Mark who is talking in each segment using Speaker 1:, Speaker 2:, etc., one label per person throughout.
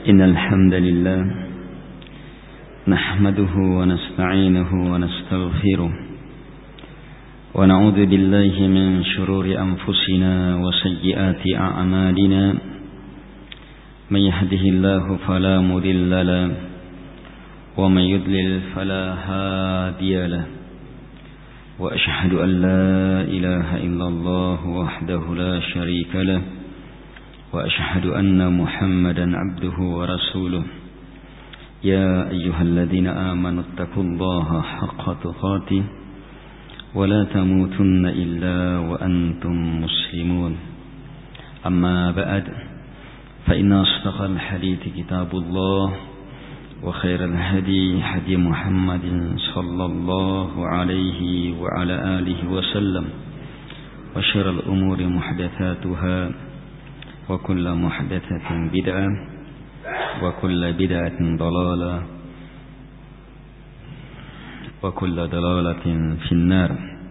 Speaker 1: إن الحمد لله نحمده ونستعينه ونستغفره ونعوذ بالله من شرور أنفسنا وسيئات أعمالنا من يهده الله فلا مضل له ومن يضلل فلا هادي له وأشهد أن لا إله إلا الله وحده لا شريك له وأشهد أن محمدا عبده ورسوله يا أيها الذين آمنوا اتقوا الله حق تقاته ولا تموتن إلا وأنتم مسلمون أما بعد فإن أصدق الحديث كتاب الله وخير الهدي هدي محمد صلى الله عليه وعلى آله وسلم وشر الأمور محدثاتها وكل محدثة بدعة وكل بدعة ضلالة وكل ضلالة في النار.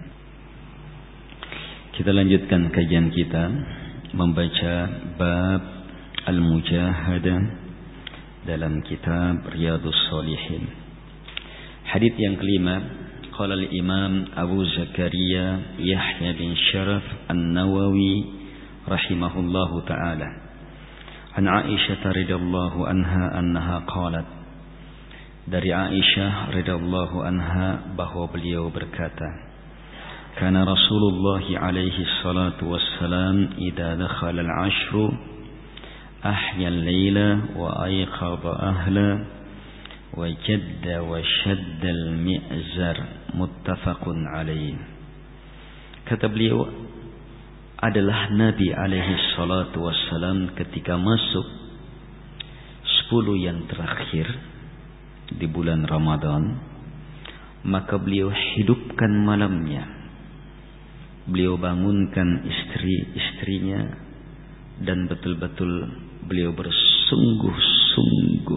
Speaker 1: Kita lanjutkan kajian kita membaca bab al-mujahadah dalam kitab Riyadhus Shalihin. Hadits yang kelima, qala al-Imam Abu Zakaria Yahya bin Sharaf An-Nawawi rahimahullahu ta'ala an Aisyah radhiyallahu anha annaha qalat, dari Aisyah radhiyallahu anha bahwa beliau berkata, kana Rasulullah alaihi salatu wassalam idza dakhala al-ashru ahya al-laila wa ayqadha ahla wa jadda wa shadda al-mi'zar muttafaqun alaih. Kata beliau, adalah Nabi alaihi salatu wassalam ketika masuk 10 yang terakhir di bulan Ramadan, maka beliau hidupkan malamnya. Beliau bangunkan istri-istrinya dan betul-betul beliau bersungguh-sungguh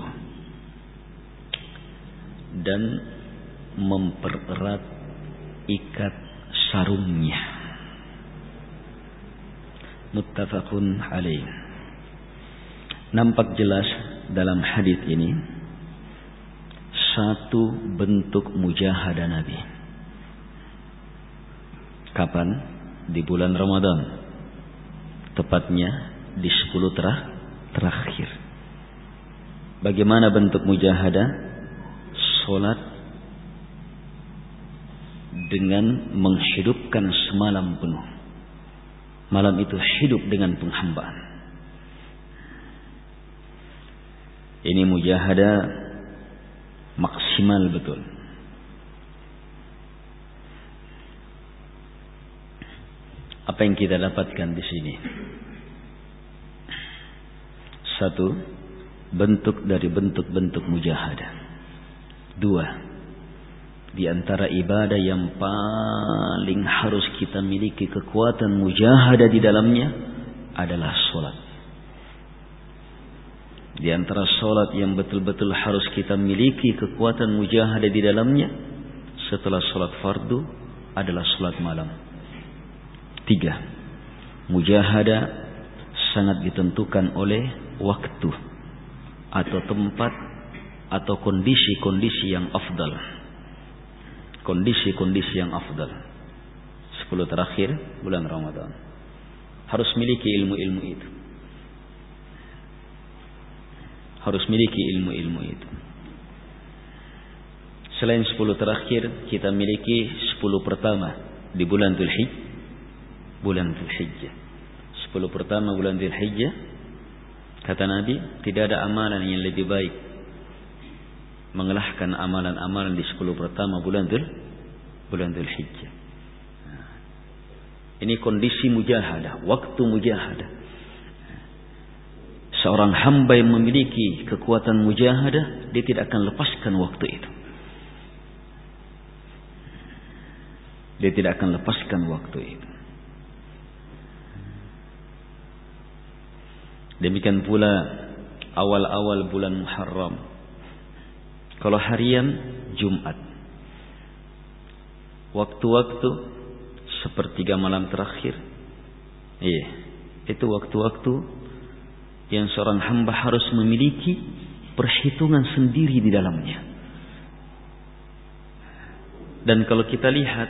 Speaker 1: dan mempererat ikat sarungnya. Muttafaqun alaih. Nampak jelas dalam hadis ini satu bentuk mujahadah Nabi. Kapan? Di bulan Ramadan, tepatnya di 10 terakhir. Bagaimana bentuk mujahadah? Salat dengan menghidupkan semalam penuh. Malam itu hidup dengan penghambaan. Ini mujahadah maksimal betul. Apa yang kita dapatkan di sini? Satu, bentuk dari bentuk-bentuk mujahadah. Dua, di antara ibadah yang paling harus kita miliki kekuatan mujahadah di dalamnya adalah solat. Di antara solat yang betul-betul harus kita miliki kekuatan mujahadah di dalamnya setelah solat fardu adalah solat malam. 3. Mujahadah sangat ditentukan oleh waktu atau tempat atau kondisi-kondisi yang afdal. Kondisi-kondisi yang afdal. 10 terakhir bulan Ramadan. Harus miliki ilmu-ilmu itu. Harus miliki ilmu-ilmu itu. Selain 10 terakhir, kita miliki 10 pertama di bulan Dzulhijjah. Bulan Dzulhijjah. 10 pertama bulan Dzulhijjah, kata Nabi, tidak ada amalan yang lebih baik mengalahkan amalan-amalan di 10 pertama bulan Dzulhijjah. Ini kondisi mujahadah, waktu mujahadah. Seorang hamba yang memiliki kekuatan mujahadah, dia tidak akan lepaskan waktu itu. Dia tidak akan lepaskan waktu itu. Demikian pula awal-awal bulan Muharram. Kalau harian Jumat, waktu-waktu sepertiga malam terakhir, itu waktu-waktu yang seorang hamba harus memiliki perhitungan sendiri di dalamnya. Dan kalau kita lihat,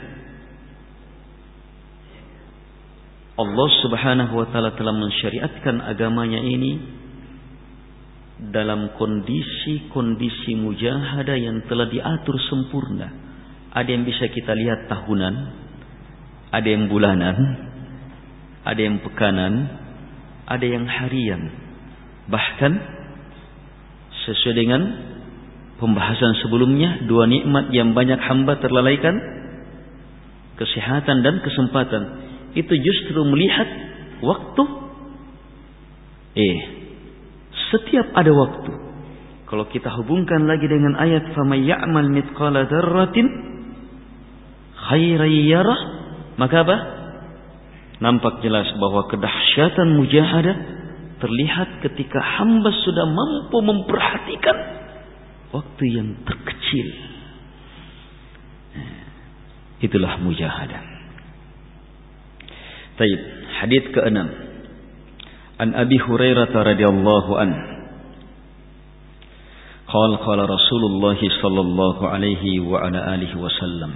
Speaker 1: Allah Subhanahu wa taala telah mensyariatkan agamanya ini dalam kondisi-kondisi mujahadah yang telah diatur sempurna. Ada yang bisa kita lihat tahunan, ada yang bulanan, ada yang pekanan, ada yang harian. Bahkan sesuai dengan pembahasan sebelumnya, dua nikmat yang banyak hamba terlalaikan, kesehatan dan kesempatan, itu justru melihat waktu. Setiap ada waktu. Kalau kita hubungkan lagi dengan ayat faman ya'mal mithqala dzarratin khairan yarah, maka apa? Nampak jelas bahwa kedahsyatan mujahadah terlihat ketika hamba sudah mampu memperhatikan waktu yang terkecil. Itulah mujahadah. Baik, hadis ke-6. An Abi Hurairah radhiyallahu anhu qala Rasulullah sallallahu alaihi wa ala alihi wasallam.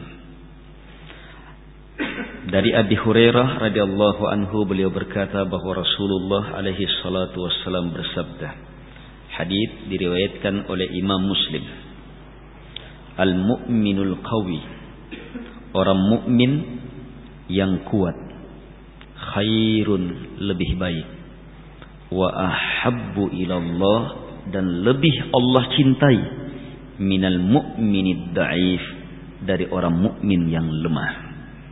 Speaker 1: Dari Abi Hurairah radhiyallahu anhu, beliau berkata bahwa Rasulullah alaihi salatu wassalam bersabda. Hadis diriwayatkan oleh Imam Muslim. Al-mu'minul qawi, orang mukmin yang kuat, khairun, lebih baik, wa ahabbu ilallah, dan lebih Allah cintai, minal mu'minid da'if, dari orang mukmin yang lemah.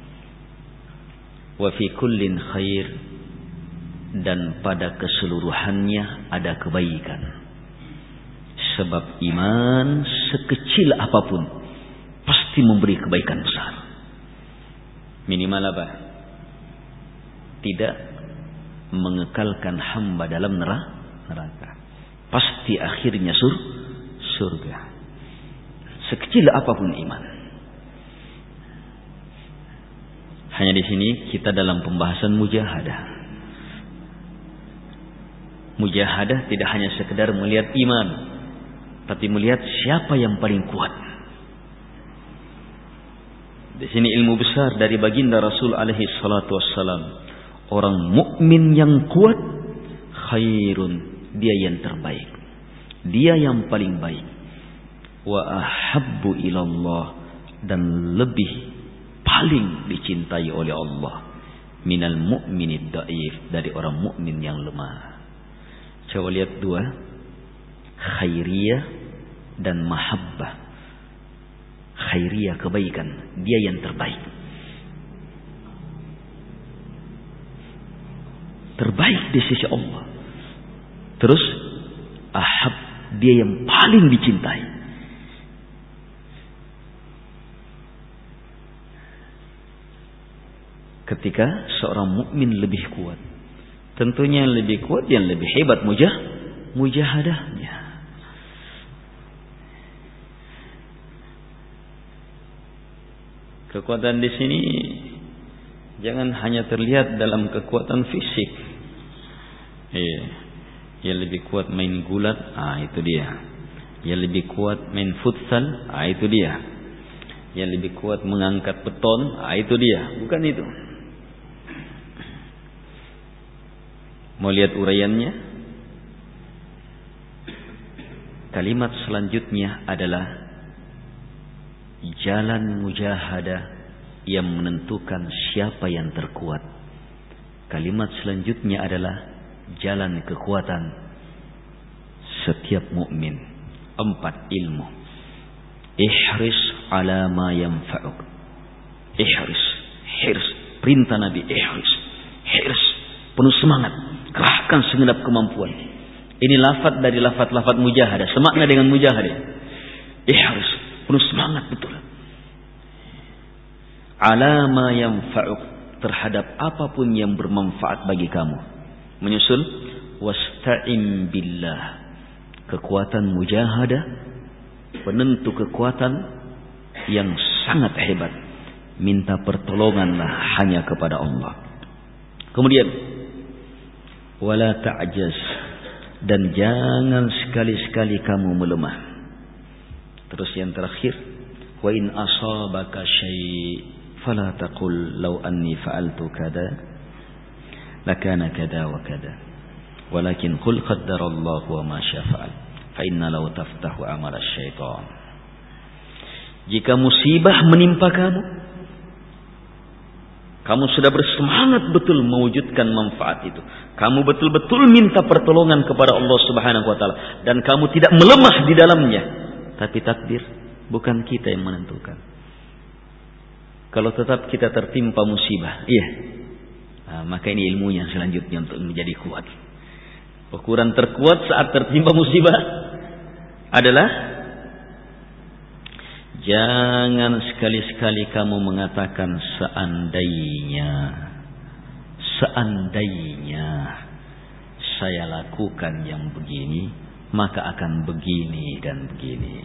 Speaker 1: Wa fi kullin khair, dan pada keseluruhannya ada kebaikan. Sebab iman sekecil apapun pasti memberi kebaikan besar. Minimal apa? Tidak mengekalkan hamba dalam neraka. Pasti akhirnya surga. Sekecil apapun iman. Hanya di sini kita dalam pembahasan mujahadah. Mujahadah tidak hanya sekedar melihat iman, tapi melihat siapa yang paling kuat. Di sini ilmu besar dari baginda Rasul alaihi salatu wassalam. Orang mukmin yang kuat, khairun, dia yang terbaik, dia yang paling baik. Wa ahabbu ilallah, dan lebih paling dicintai oleh Allah, minal mu'minid da'if, dari orang mukmin yang lemah. Coba lihat dua, khairiyah dan mahabbah. Khairiyah kebaikan, dia yang terbaik. Terbaik di sisi Allah. Terus ahab, dia yang paling dicintai. Ketika seorang mukmin lebih kuat, tentunya yang lebih kuat, yang lebih hebat mujahadahnya. Kekuatan di sini jangan hanya terlihat dalam kekuatan fisik. Yang lebih kuat main gulat, itu dia. Yang lebih kuat main futsal, itu dia. Yang lebih kuat mengangkat beton, itu dia. Bukan itu. Mau lihat uraiannya? Kalimat selanjutnya adalah jalan mujahadah yang menentukan siapa yang terkuat. Kalimat selanjutnya adalah jalan kekuatan setiap mukmin. 4 ilmu. Ihris ala ma yanfa'uk. Ihris, hirs, perintah Nabi, ihris, hirs, penuh semangat, kerahkan segenap kemampuan. Ini lafaz dari lafaz-lafaz mujahadah, semakna dengan mujahadah. Ihris, penuh semangat betul. Ala ma yanfa'uk, terhadap apapun yang bermanfaat bagi kamu. Menyusul wasta'in billah. Kekuatan mujahadah, penentu kekuatan yang sangat hebat. Minta pertolonganlah hanya kepada Allah. Kemudian wala ta'jaz dan jangan sekali-sekali kamu melemah. Terus yang terakhir, wa in asabaka syai' fala taqul law anni fa'altu kada lakana kada wa kada walakin qul qaddarallahu wa ma syaa fa'al fa inna law taftahu amal asy-syaitan. Jika musibah menimpa kamu sudah bersemangat betul mewujudkan manfaat itu. Kamu betul-betul minta pertolongan kepada Allah Subhanahu wa taala dan kamu tidak melemah di dalamnya. Tapi takdir bukan kita yang menentukan. Kalau tetap kita tertimpa musibah, maka ini ilmunya selanjutnya untuk menjadi kuat. Ukuran terkuat saat tertimpa musibah adalah jangan sekali-sekali kamu mengatakan seandainya saya lakukan yang begini, maka akan begini dan begini.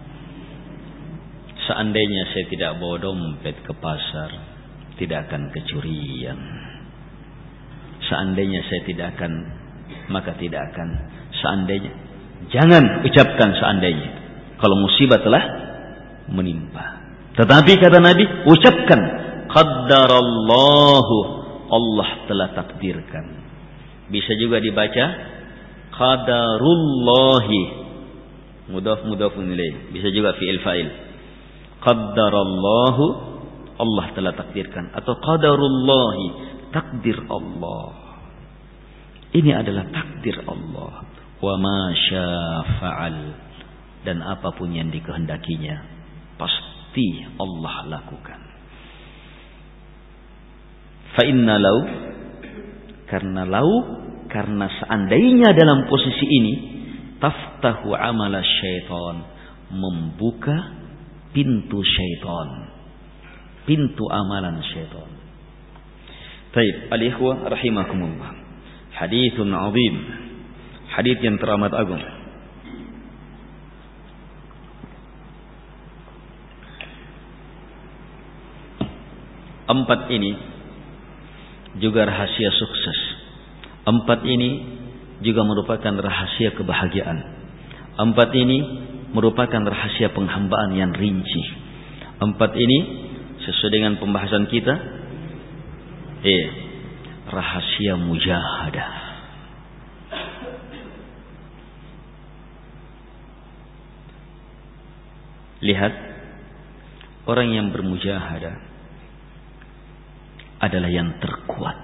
Speaker 1: Seandainya saya tidak bawa dompet ke pasar, tidak akan kecurian. Seandainya saya tidak akan, maka tidak akan. Seandainya, jangan ucapkan seandainya kalau musibah telah menimpa. Tetapi kata Nabi, ucapkan qaddarallahu, Allah telah takdirkan. Bisa juga dibaca qadarullahi, mudhaf ilaih. Bisa juga fi'il fa'il. Qaddarallahu, Allah telah takdirkan, atau qadarullahi, takdir Allah. Ini adalah takdir Allah. Wa ma syaa fa'al, dan apapun yang dikehendakinya pasti Allah lakukan. Fa inna law, karena seandainya dalam posisi ini, taftahu amala syaitan, membuka pintu syaitan, pintu amalan syaitan. Baik, al-ikhwah rahimakumullah. Haditsun 'azim. Hadits yang teramat agung. Empat ini juga rahasia sukses. Empat ini juga merupakan rahasia kebahagiaan. Empat ini merupakan rahasia penghambaan yang rinci. Empat ini sesuai dengan pembahasan kita, rahasia mujahadah. Lihat, orang yang bermujahadah adalah yang terkuat.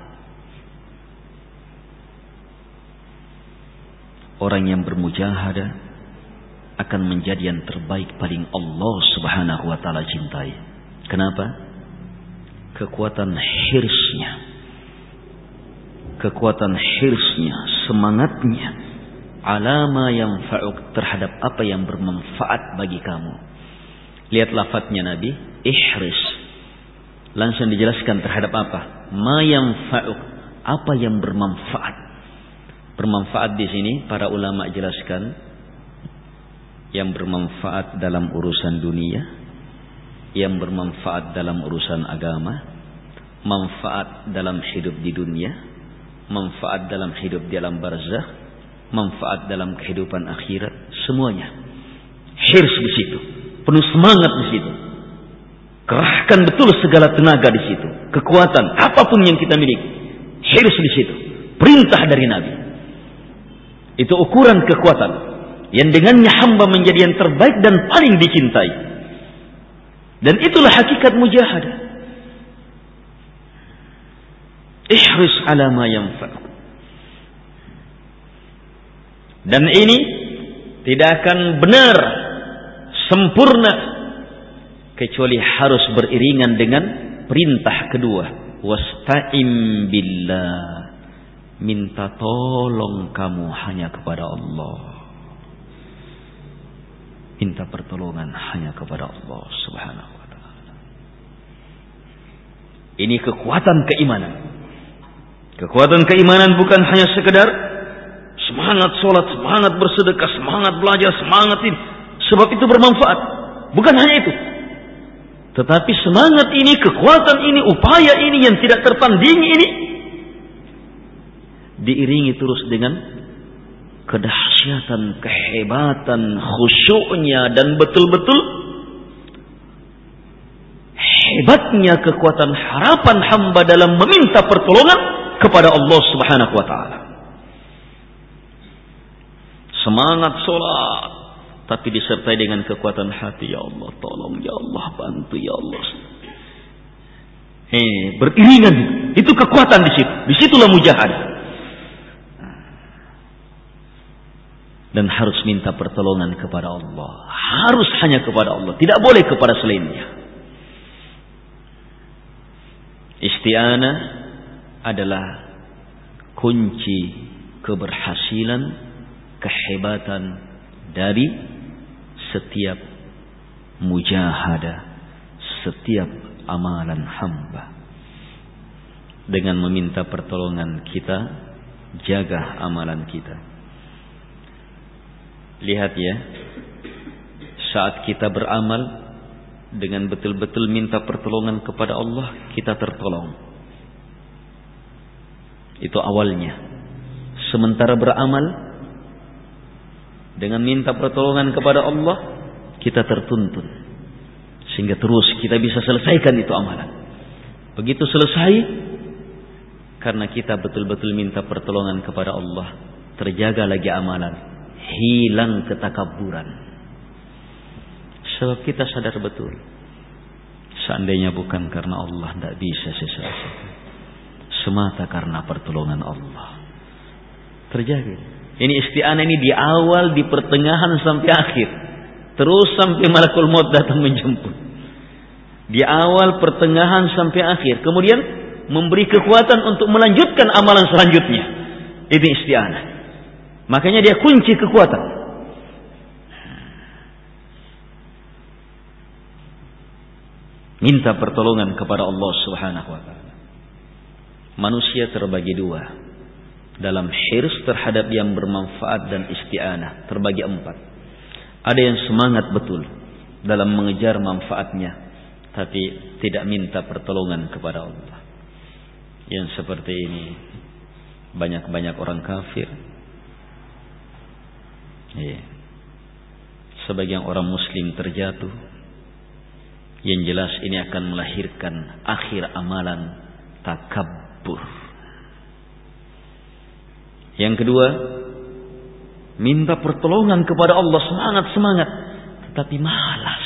Speaker 1: Orang yang bermujahadah akan menjadi yang terbaik, paling Allah Subhanahu wa taala cintai. Kenapa? Kekuatan hirsnya, semangatnya, alama yang fa'uk, terhadap apa yang bermanfaat bagi kamu. Lihat lafadznya Nabi, ihris. Langsung dijelaskan terhadap apa? Ma yanfa'uk, apa yang bermanfaat. Bermanfaat di sini para ulama jelaskan yang bermanfaat dalam urusan dunia, yang bermanfaat dalam urusan agama, manfaat dalam hidup di dunia, manfaat dalam hidup di alam barzakh, manfaat dalam kehidupan akhirat, semuanya. Hirs di situ, penuh semangat di situ. Kerahkan betul segala tenaga di situ, kekuatan apapun yang kita miliki. Hirs di situ, perintah dari Nabi. Itu ukuran kekuatan yang dengannya hamba menjadi yang terbaik dan paling dicintai. Dan itulah hakikat mujahadah. Ihris ala ma yanfa'uk. Dan ini tidak akan benar, sempurna, kecuali harus beriringan dengan perintah kedua, wasta'im billah. Minta tolong kamu hanya kepada Allah. Minta pertolongan hanya kepada Allah Subhanahu wa taala. Ini kekuatan keimanan. Kekuatan keimanan bukan hanya sekedar semangat sholat, semangat bersedekah, semangat belajar, semangat ini. Sebab itu bermanfaat. Bukan hanya itu. Tetapi semangat ini, kekuatan ini, upaya ini yang tidak tertandingi ini diiringi terus dengan kedahsyatan, kehebatan, khusyuknya, dan betul-betul hebatnya kekuatan harapan hamba dalam meminta pertolongan kepada Allah Subhanahu wa ta'ala. Semangat sholat, tapi disertai dengan kekuatan hati. Ya Allah tolong, ya Allah bantu, ya Allah. Beriringan itu kekuatan di situ. Disitulah mujahadah. Dan harus minta pertolongan kepada Allah. Harus hanya kepada Allah. Tidak boleh kepada selainnya. Isti'anah adalah kunci keberhasilan, kehebatan dari setiap mujahadah, setiap amalan hamba. Dengan meminta pertolongan kita, jaga amalan kita. Lihat ya, saat kita beramal dengan betul-betul minta pertolongan kepada Allah, kita tertolong. Itu awalnya. Sementara beramal dengan minta pertolongan kepada Allah, kita tertuntun sehingga terus kita bisa selesaikan itu amalan. Begitu selesai, karena kita betul-betul minta pertolongan kepada Allah, terjaga lagi amalan. Hilang ketakabburan. Sebab kita sadar betul, seandainya bukan karena Allah, tidak bisa sesuatu. Semata karena pertolongan Allah. Terjaga. Ini isti'anah ini di awal, di pertengahan sampai akhir. Terus sampai malakul maut datang menjemput. Di awal, pertengahan sampai akhir. Kemudian memberi kekuatan untuk melanjutkan amalan selanjutnya. Ini isti'anah. Makanya dia kunci kekuatan. Minta pertolongan kepada Allah Subhanahu wa ta'ala. Manusia terbagi dua. Dalam hirs terhadap yang bermanfaat dan isti'anah terbagi 4. Ada yang semangat betul dalam mengejar manfaatnya, tapi tidak minta pertolongan kepada Allah. Yang seperti ini banyak-banyak orang kafir. Sebagian orang muslim terjatuh. Yang jelas ini akan melahirkan akhir amalan takabbur. Yang kedua, minta pertolongan kepada Allah, semangat, tetapi malas.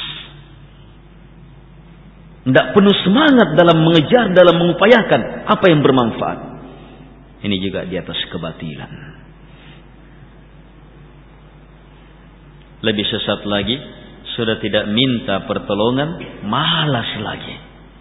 Speaker 1: Tidak penuh semangat dalam mengejar, dalam mengupayakan apa yang bermanfaat. Ini juga di atas kebatilan. Lebih sesat lagi, sudah tidak minta pertolongan, malas lagi.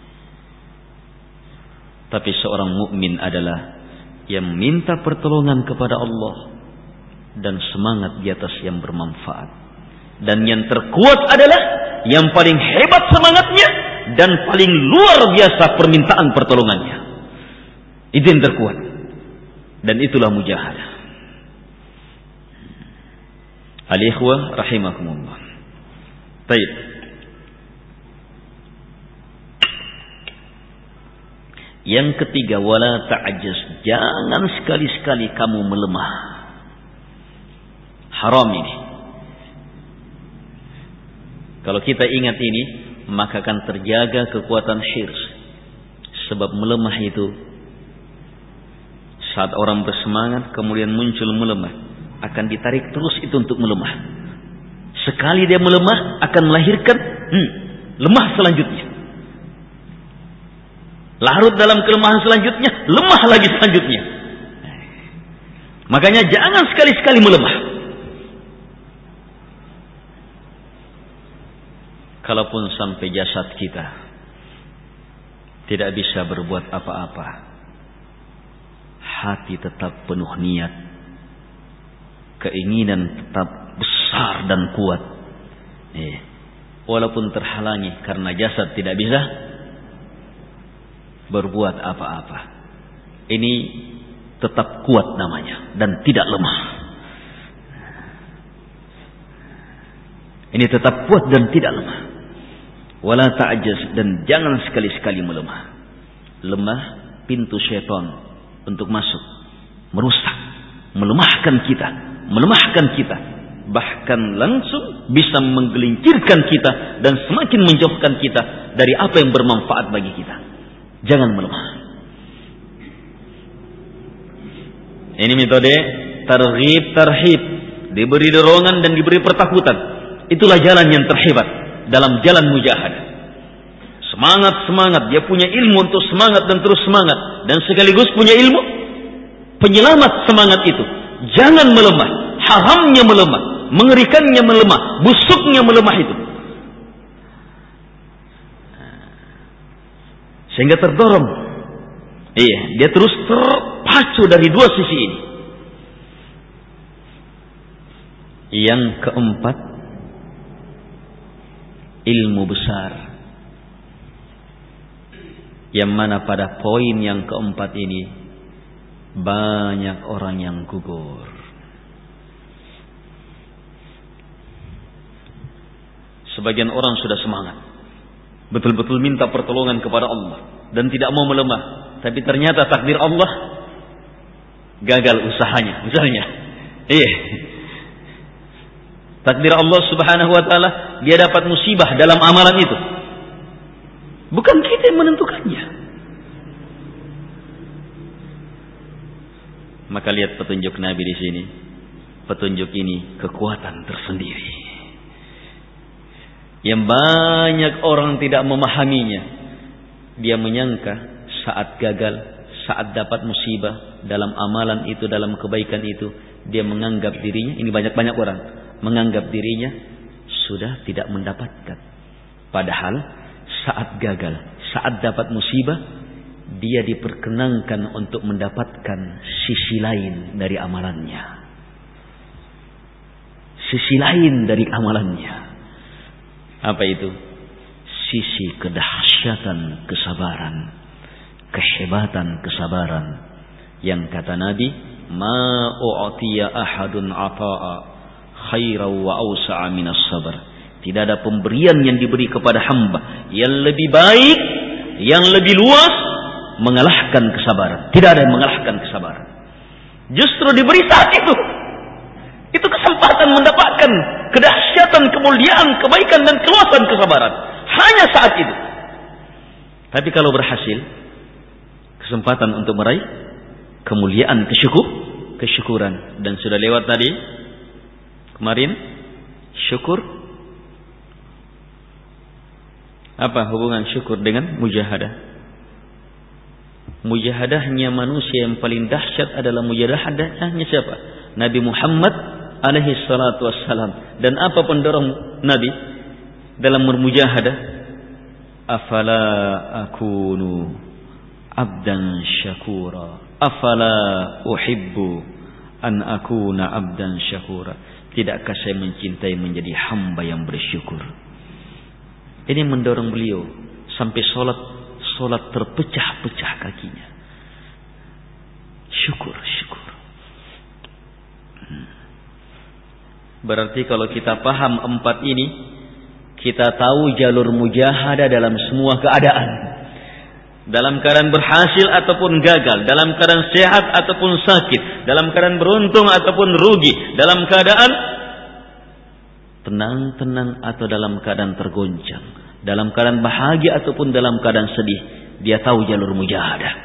Speaker 1: Tapi seorang mukmin adalah yang minta pertolongan kepada Allah dan semangat di atas yang bermanfaat. Dan yang terkuat adalah yang paling hebat semangatnya dan paling luar biasa permintaan pertolongannya. Itu yang terkuat. Dan itulah mujahadah. Al-ikhwah rahimakumullah. Baik. Yang ketiga, wala ta'jaz. Jangan sekali-sekali kamu melemah. Haram ini. Kalau kita ingat ini, maka akan terjaga kekuatan hirs. Sebab melemah itu, saat orang bersemangat kemudian muncul melemah, akan ditarik terus itu untuk melemah. Sekali dia melemah, akan melahirkan lemah selanjutnya. Larut dalam kelemahan selanjutnya, lemah lagi selanjutnya. Makanya jangan sekali-sekali melemah. Kalaupun sampai jasad kita tidak bisa berbuat apa-apa, hati tetap penuh niat, keinginan tetap besar dan kuat. Walaupun terhalangi karena jasad tidak bisa berbuat apa-apa, ini tetap kuat namanya dan tidak lemah. Ini tetap kuat dan tidak lemah. Wala ta'jaz, dan jangan sekali-sekali melemah. Lemah pintu syaitan untuk masuk, merusak, melemahkan kita. melemahkan kita, bahkan langsung bisa menggelincirkan kita dan semakin menjauhkan kita dari apa yang bermanfaat bagi kita. Jangan melemah. Ini metode targhib tarhib, diberi dorongan dan diberi pertakutan. Itulah jalan yang terhebat dalam jalan mujahadah. Semangat, dia punya ilmu untuk semangat dan terus semangat, dan sekaligus punya ilmu penyelamat semangat itu. Jangan melemah, haramnya melemah, mengerikannya melemah, busuknya melemah itu. Sehingga terdorong. Iya, dia terus terpacu dari dua sisi ini. Yang keempat, ilmu besar. Yang mana pada poin yang keempat ini banyak orang yang gugur. Sebagian orang sudah semangat, betul-betul minta pertolongan kepada Allah dan tidak mau melemah, tapi ternyata takdir Allah gagal usahanya, misalnya. Iya. Takdir Allah Subhanahu wa taala, dia dapat musibah dalam amalan itu. Bukan kita yang menentukannya. Maka lihat petunjuk Nabi di sini. Petunjuk ini kekuatan tersendiri. Yang banyak orang tidak memahaminya. Dia menyangka saat gagal, saat dapat musibah dalam amalan itu, dalam kebaikan itu, dia menganggap dirinya, ini banyak-banyak orang menganggap dirinya sudah tidak mendapatkan. Padahal saat gagal, saat dapat musibah, dia diperkenankan untuk mendapatkan sisi lain dari amalannya. Sisi lain dari amalannya. Apa itu? Sisi kedahsyatan kesabaran, kehebatan kesabaran. Yang kata Nabi, ma u'tiya ahadun ata'a khairan wa awsa'a minas sabr. Tidak ada pemberian yang diberi kepada hamba yang lebih baik, yang lebih luas, mengalahkan kesabaran. Tidak ada yang mengalahkan kesabaran. Justru diberi saat itu. Itu kesempatan mendapatkan kedahsyatan, kemuliaan, kebaikan dan keluasan kesabaran. Hanya saat itu. Tapi kalau berhasil, kesempatan untuk meraih kemuliaan, kesyukuran. Dan sudah lewat tadi kemarin, syukur. Apa hubungan syukur dengan mujahadah? Mujahadahnya manusia yang paling dahsyat adalah mujahadahnya siapa? Nabi Muhammad alaihi salatu wassalam. Dan apa pendorong Nabi dalam bermujahadah? Afala akunu abdan syakura, afala uhibbu an akuna abdan syakura. Tidakkah saya mencintai menjadi hamba yang bersyukur? Ini mendorong beliau sampai solat terpecah-pecah kakinya. Syukur. Berarti kalau kita paham empat ini, kita tahu jalur mujahadah dalam semua keadaan. Dalam keadaan berhasil ataupun gagal, dalam keadaan sehat ataupun sakit, dalam keadaan beruntung ataupun rugi, dalam keadaan tenang atau dalam keadaan tergoncang, dalam keadaan bahagia ataupun dalam keadaan sedih, dia tahu jalur mujahadah.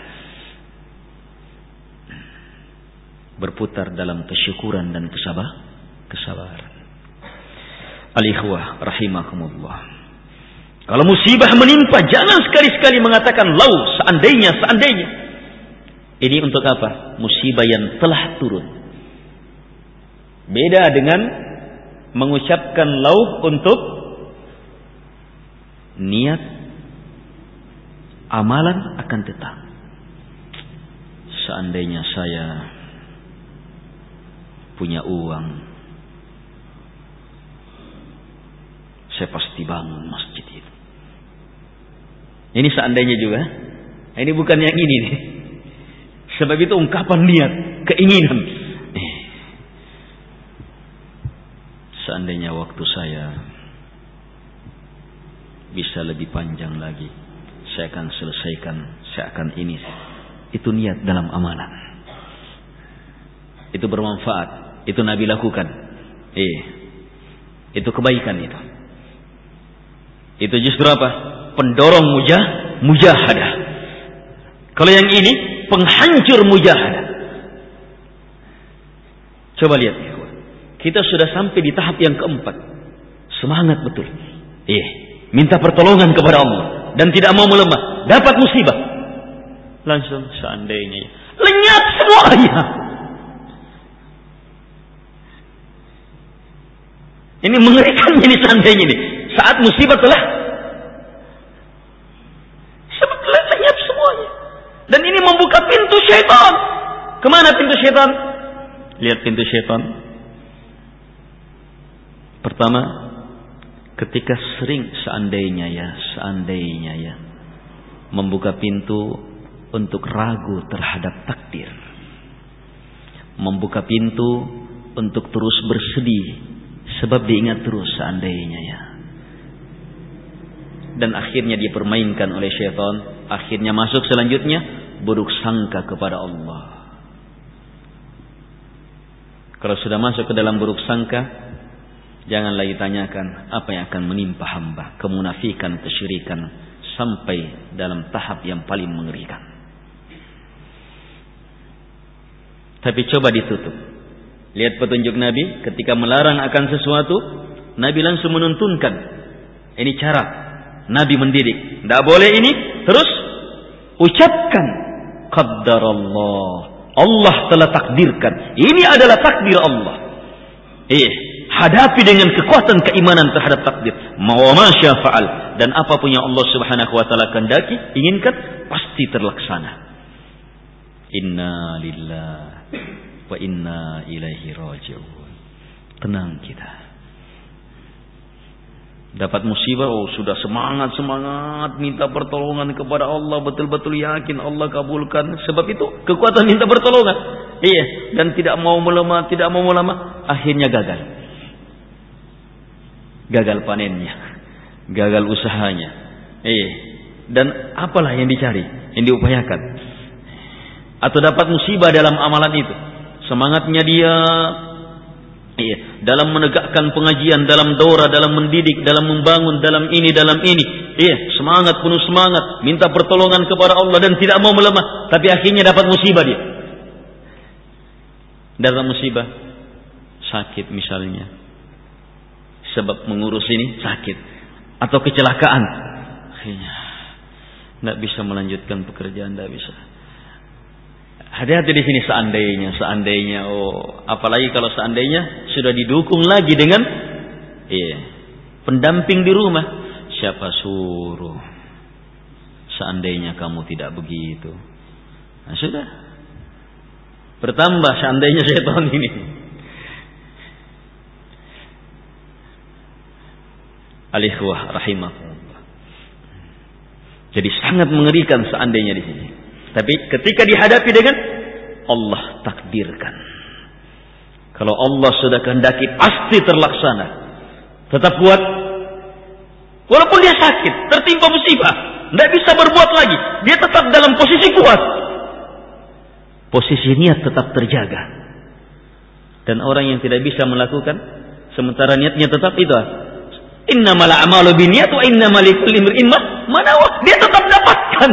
Speaker 1: Berputar dalam kesyukuran dan kesabaran. Al-ikhwah rahimakumullah. Kalau musibah menimpa, jangan sekali-sekali mengatakan lau, seandainya. Ini untuk apa? Musibah yang telah turun. Beda dengan mengucapkan lau untuk niat amalan akan datang. Seandainya saya punya uang, saya pasti bangun masjid itu. Ini seandainya juga. Ini bukan yang ini nih. Sebab itu ungkapan niat, keinginan. Seandainya waktu saya bisa lebih panjang lagi, saya akan selesaikan, saya akan ini. Itu niat dalam amalan. Itu bermanfaat. Itu Nabi lakukan. Itu kebaikan itu. Itu justru apa? Pendorong mujahadah. Kalau yang ini penghancur mujahadah. Coba lihat, kita sudah sampai di tahap yang keempat. Semangat betul. Minta pertolongan kepada Allah dan tidak mau melemah. Dapat musibah, langsung seandainya lenyap semuanya. Ini mengerikannya ini seandainya ini. Saat musibah telah lenyap semuanya. Dan ini membuka pintu syaitan. Kemana pintu syaitan? Lihat pintu syaitan. Pertama, ketika sering seandainya ya membuka pintu untuk ragu terhadap takdir, membuka pintu untuk terus bersedih sebab diingat terus seandainya ya, dan akhirnya dipermainkan oleh syaitan. Akhirnya masuk selanjutnya buruk sangka kepada Allah. Kalau sudah masuk ke dalam buruk sangka, jangan lagi tanyakan apa yang akan menimpa hamba. Kemunafikan, kesyirikan, sampai dalam tahap yang paling mengerikan. Tapi coba ditutup. Lihat petunjuk Nabi ketika melarang akan sesuatu, Nabi langsung menuntunkan. Ini cara Nabi mendidik. Tidak boleh ini, terus ucapkan qaddarallah. Allah telah takdirkan. Ini adalah takdir Allah. Hadapi dengan kekuatan keimanan terhadap takdir. Wa ma syafa'al, dan apapun yang Allah Subhanahu wa taala kehendaki, inginkan, pasti terlaksana. Inna lillahi wa inna ilaihi raji'un. Tenang kita. Dapat musibah, sudah semangat minta pertolongan kepada Allah, betul-betul yakin Allah kabulkan. Sebab itu kekuatan minta pertolongan. Dan tidak mau melemah, akhirnya gagal. Gagal panennya, gagal usahanya. Dan apalah yang dicari, yang diupayakan. Atau dapat musibah dalam amalan itu. Semangatnya dia dalam menegakkan pengajian, dalam daurah, dalam mendidik, dalam membangun, dalam ini. Semangat, penuh semangat, minta pertolongan kepada Allah dan tidak mau melemah. Tapi akhirnya dapat musibah dia. Dapat musibah, sakit misalnya. Sebab mengurus ini sakit. Atau kecelakaan. Akhirnya tidak bisa melanjutkan pekerjaan, tidak bisa. Hati-hati di sini seandainya. Apalagi kalau seandainya sudah didukung lagi dengan pendamping di rumah. Siapa suruh? Seandainya kamu tidak begitu. Nah, sudah. Bertambah seandainya syaitan ini. Al-ikhwah rahimahullah. Jadi sangat mengerikan seandainya di sini. Tapi ketika dihadapi dengan Allah takdirkan. Kalau Allah sudah kehendaki pasti terlaksana. Tetap kuat. Walaupun dia sakit, tertimpa musibah, tidak bisa berbuat lagi, dia tetap dalam posisi kuat. Posisi niat tetap terjaga. Dan orang yang tidak bisa melakukan sementara niatnya tetap itu. Innamal a'malu binniyat wa innamal likulli imrin ma nawa. Dia tetap dapatkan.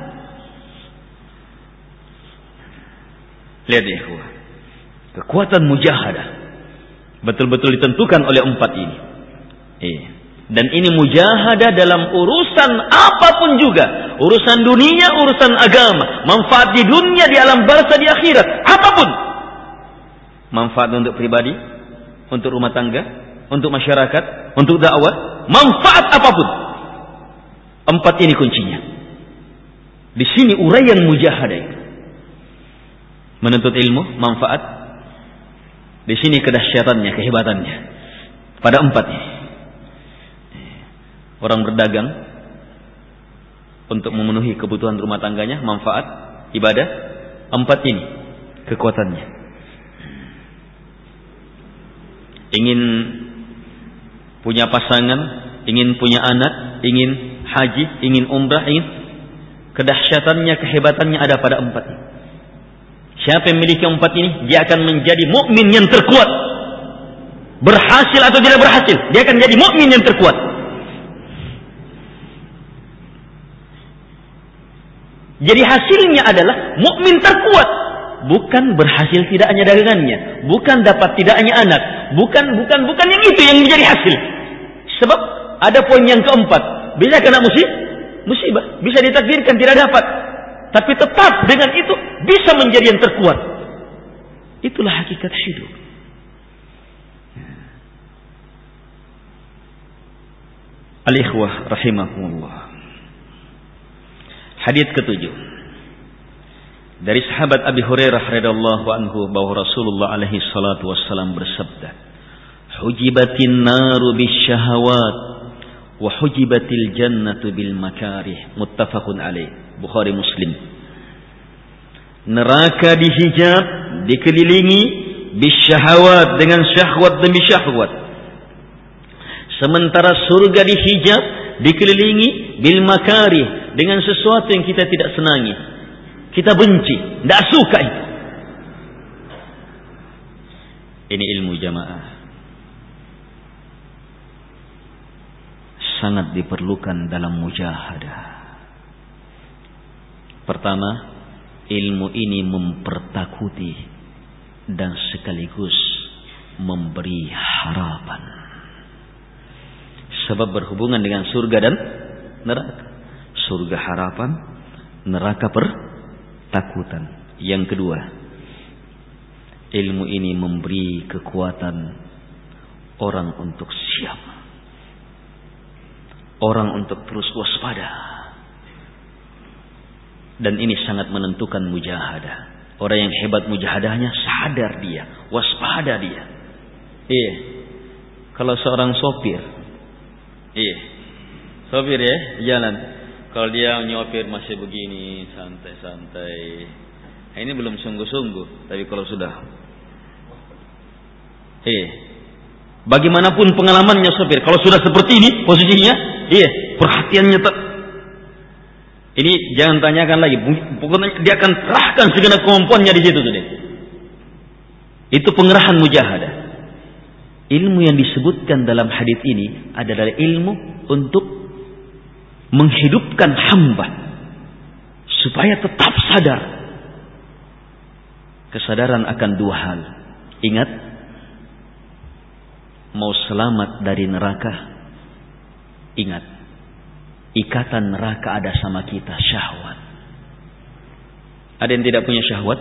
Speaker 1: Lihat ya, kekuatan mujahadah betul-betul ditentukan oleh empat ini. Dan ini mujahadah dalam urusan apapun juga, urusan dunia, urusan agama, manfaat di dunia, di alam barzah, di akhirat, apapun. Manfaat untuk pribadi, untuk rumah tangga, untuk masyarakat, untuk dakwah, manfaat apapun. Empat ini kuncinya. Di sini uraian mujahadah itu. Menuntut ilmu, manfaat. Di sini kedahsyatannya, kehebatannya. Pada empat ini. Orang berdagang untuk memenuhi kebutuhan rumah tangganya, manfaat, ibadah. Empat ini kekuatannya. Ingin punya pasangan, ingin punya anak, ingin haji, ingin umrah, ingin. Kedahsyatannya, kehebatannya ada pada empat ini. Siapa yang memiliki 4 ini, dia akan menjadi mukmin yang terkuat. Berhasil atau tidak berhasil, dia akan jadi mukmin yang terkuat. Jadi hasilnya adalah mukmin terkuat, bukan berhasil tidaknya dagangannya, bukan dapat tidaknya anak, bukan yang itu yang menjadi hasil. Sebab ada poin yang keempat, bisa kena musibah, bisa ditakdirkan tidak dapat, tapi tetap dengan itu bisa menjadi yang terkuat. Itulah hakikat hidup. Al-ikhwah rahimakumullah. Hadits ke-7 dari sahabat Abi Hurairah radhiyallahu anhu bahwa Rasulullah alaihi salatu wassalam bersabda, "Hujibatin naru bisyahawat wa hujibatil jannatu bil makarih." Muttafaqun alaih. Bukhari Muslim. Neraka dihijab, dikelilingi bisyahawat, dengan syahwat demi syahwat. Sementara surga dihijab, dikelilingi bil makarih, dengan sesuatu yang kita tidak senangi, kita benci, tidak suka itu. Ini ilmu jamaah sangat diperlukan dalam mujahadah. Pertama, ilmu ini mempertakuti dan sekaligus memberi harapan. Sebab berhubungan dengan surga dan neraka. Surga harapan, neraka pertakutan. Yang kedua, ilmu ini memberi kekuatan orang untuk siap, orang untuk terus waspada. Dan ini sangat menentukan mujahadah. Orang yang hebat mujahadahnya, sadar dia, waspada dia. Kalau seorang sopir, sopir ya, jalan. Kalau dia nyopir masih begini, santai-santai, ini belum sungguh-sungguh. Tapi kalau sudah, bagaimanapun pengalamannya sopir, kalau sudah seperti ini posisinya, perhatiannya ini jangan tanyakan lagi. Pokoknya dia akan kerahkan segenap kemampuannya di situ sudah. Itu pengerahan mujahadah. Ilmu yang disebutkan dalam hadis ini adalah ilmu untuk menghidupkan hamba supaya tetap sadar. Kesadaran akan 2 hal. Ingat, mau selamat dari neraka, ingat, ikatan neraka ada sama kita, syahwat. Ada yang tidak punya syahwat?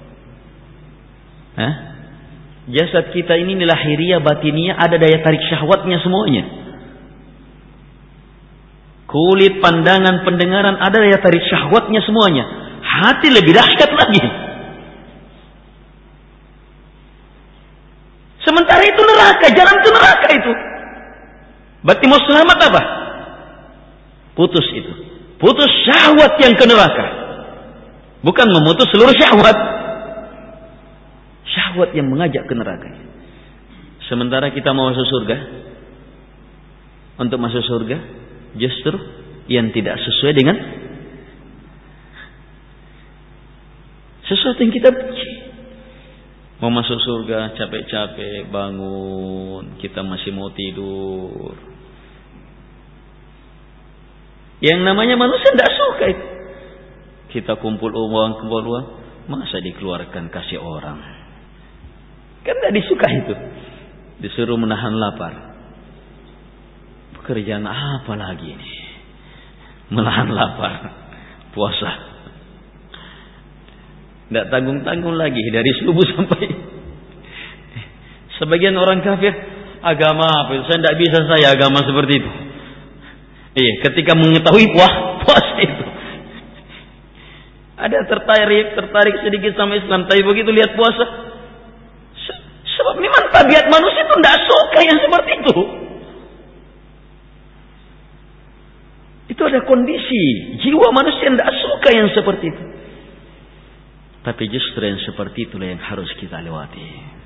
Speaker 1: Jasad kita ini lahiriah batiniah ada daya tarik syahwatnya semuanya. Kulit, pandangan, pendengaran ada daya tarik syahwatnya semuanya. Hati lebih dahsyat lagi. Sementara itu neraka, jalan ke neraka itu. Berarti mau selamat apa? Putus itu. Putus syahwat yang ke neraka. Bukan memutus seluruh syahwat. Syahwat yang mengajak ke neraka. Sementara kita mau masuk surga. Untuk masuk surga, justru yang tidak sesuai dengan sesuatu yang kita benci. Mau masuk surga, capek-capek bangun, kita masih mau tidur. Yang namanya manusia tidak suka itu. Kita kumpul uang, masa dikeluarkan kasih orang? Kan tidak disuka itu. Disuruh menahan lapar. Pekerjaan apa lagi ini? Menahan lapar, puasa. Tidak tanggung-tanggung lagi dari subuh sampai. Sebagian orang kafir, agama apa itu? Saya tidak bisa agama seperti itu. Ketika mengetahui puasa itu. Ada tertarik sedikit sama Islam, tapi begitu lihat puasa, sebab memang tabiat manusia itu tidak suka yang seperti itu. Itu ada kondisi jiwa manusia yang tidak suka yang seperti itu. Tapi justru yang seperti itulah yang harus kita lewati.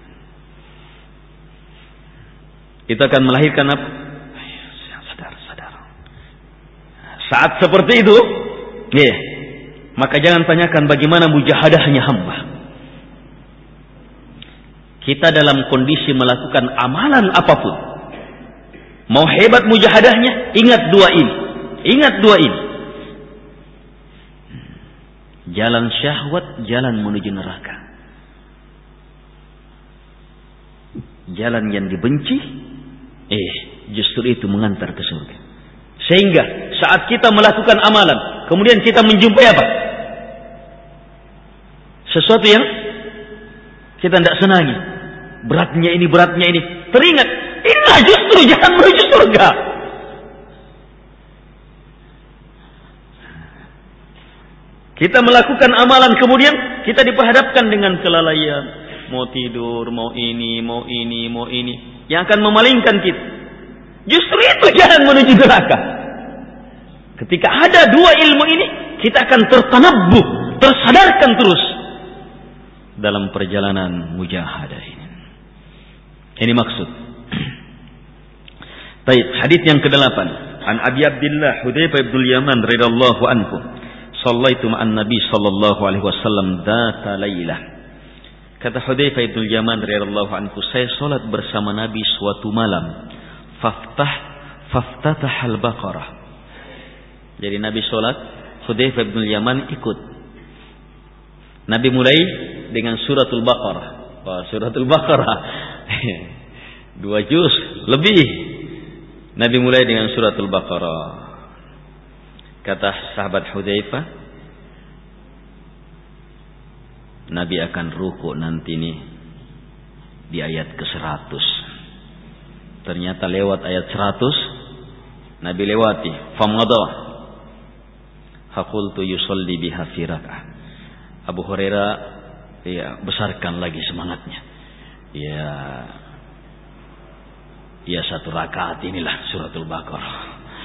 Speaker 1: Itu akan melahirkan apa? Sadar. Saat seperti itu, maka jangan tanyakan bagaimana mujahadahnya hamba. kita dalam kondisi melakukan amalan apapun, mau hebat mujahadahnya, ingat dua ini. Ingat dua ini. Jalan syahwat, jalan menuju neraka. Jalan yang dibenci, justru itu mengantar ke surga. Sehingga saat kita melakukan amalan, kemudian kita menjumpai apa? Sesuatu yang kita tidak senangi. Beratnya ini. Teringat, inilah justru jalan menuju surga. Kita melakukan amalan, kemudian kita diperhadapkan dengan kelalaian. Mau tidur, mau ini. Yang akan memalingkan kita. Justru itu jalan menuju neraka. Ketika ada dua ilmu ini, kita akan tertanabbuh, tersadarkan terus dalam perjalanan mujahadah ini. Ini maksud. Baik, hadis yang ke-8. An Abi Abdullah Hudzaifah bin Yaman radhiyallahu anhu, "Shallaitu ma'an Nabi sallallahu alaihi wasallam dzata lailah." Kata Hudzaifah bin Yaman radhiyallahu anhu, saya salat bersama Nabi suatu malam. Faftatah al-Baqarah. Jadi Nabi salat, Hudzaifah bin Yaman ikut. Nabi mulai dengan suratul Baqarah. Suratul Baqarah 2 juz lebih. Nabi mulai dengan suratul Baqarah. Kata sahabat Hudzaifah, Nabi akan ruku nanti nih di ayat ke-100. Ternyata lewat ayat 100 Nabi lewati. Famadha faqultu yusalli biha fi rak'ah. Abu Hurairah besarkan lagi semangatnya. Ya 1 rakaat inilah suratul Baqarah.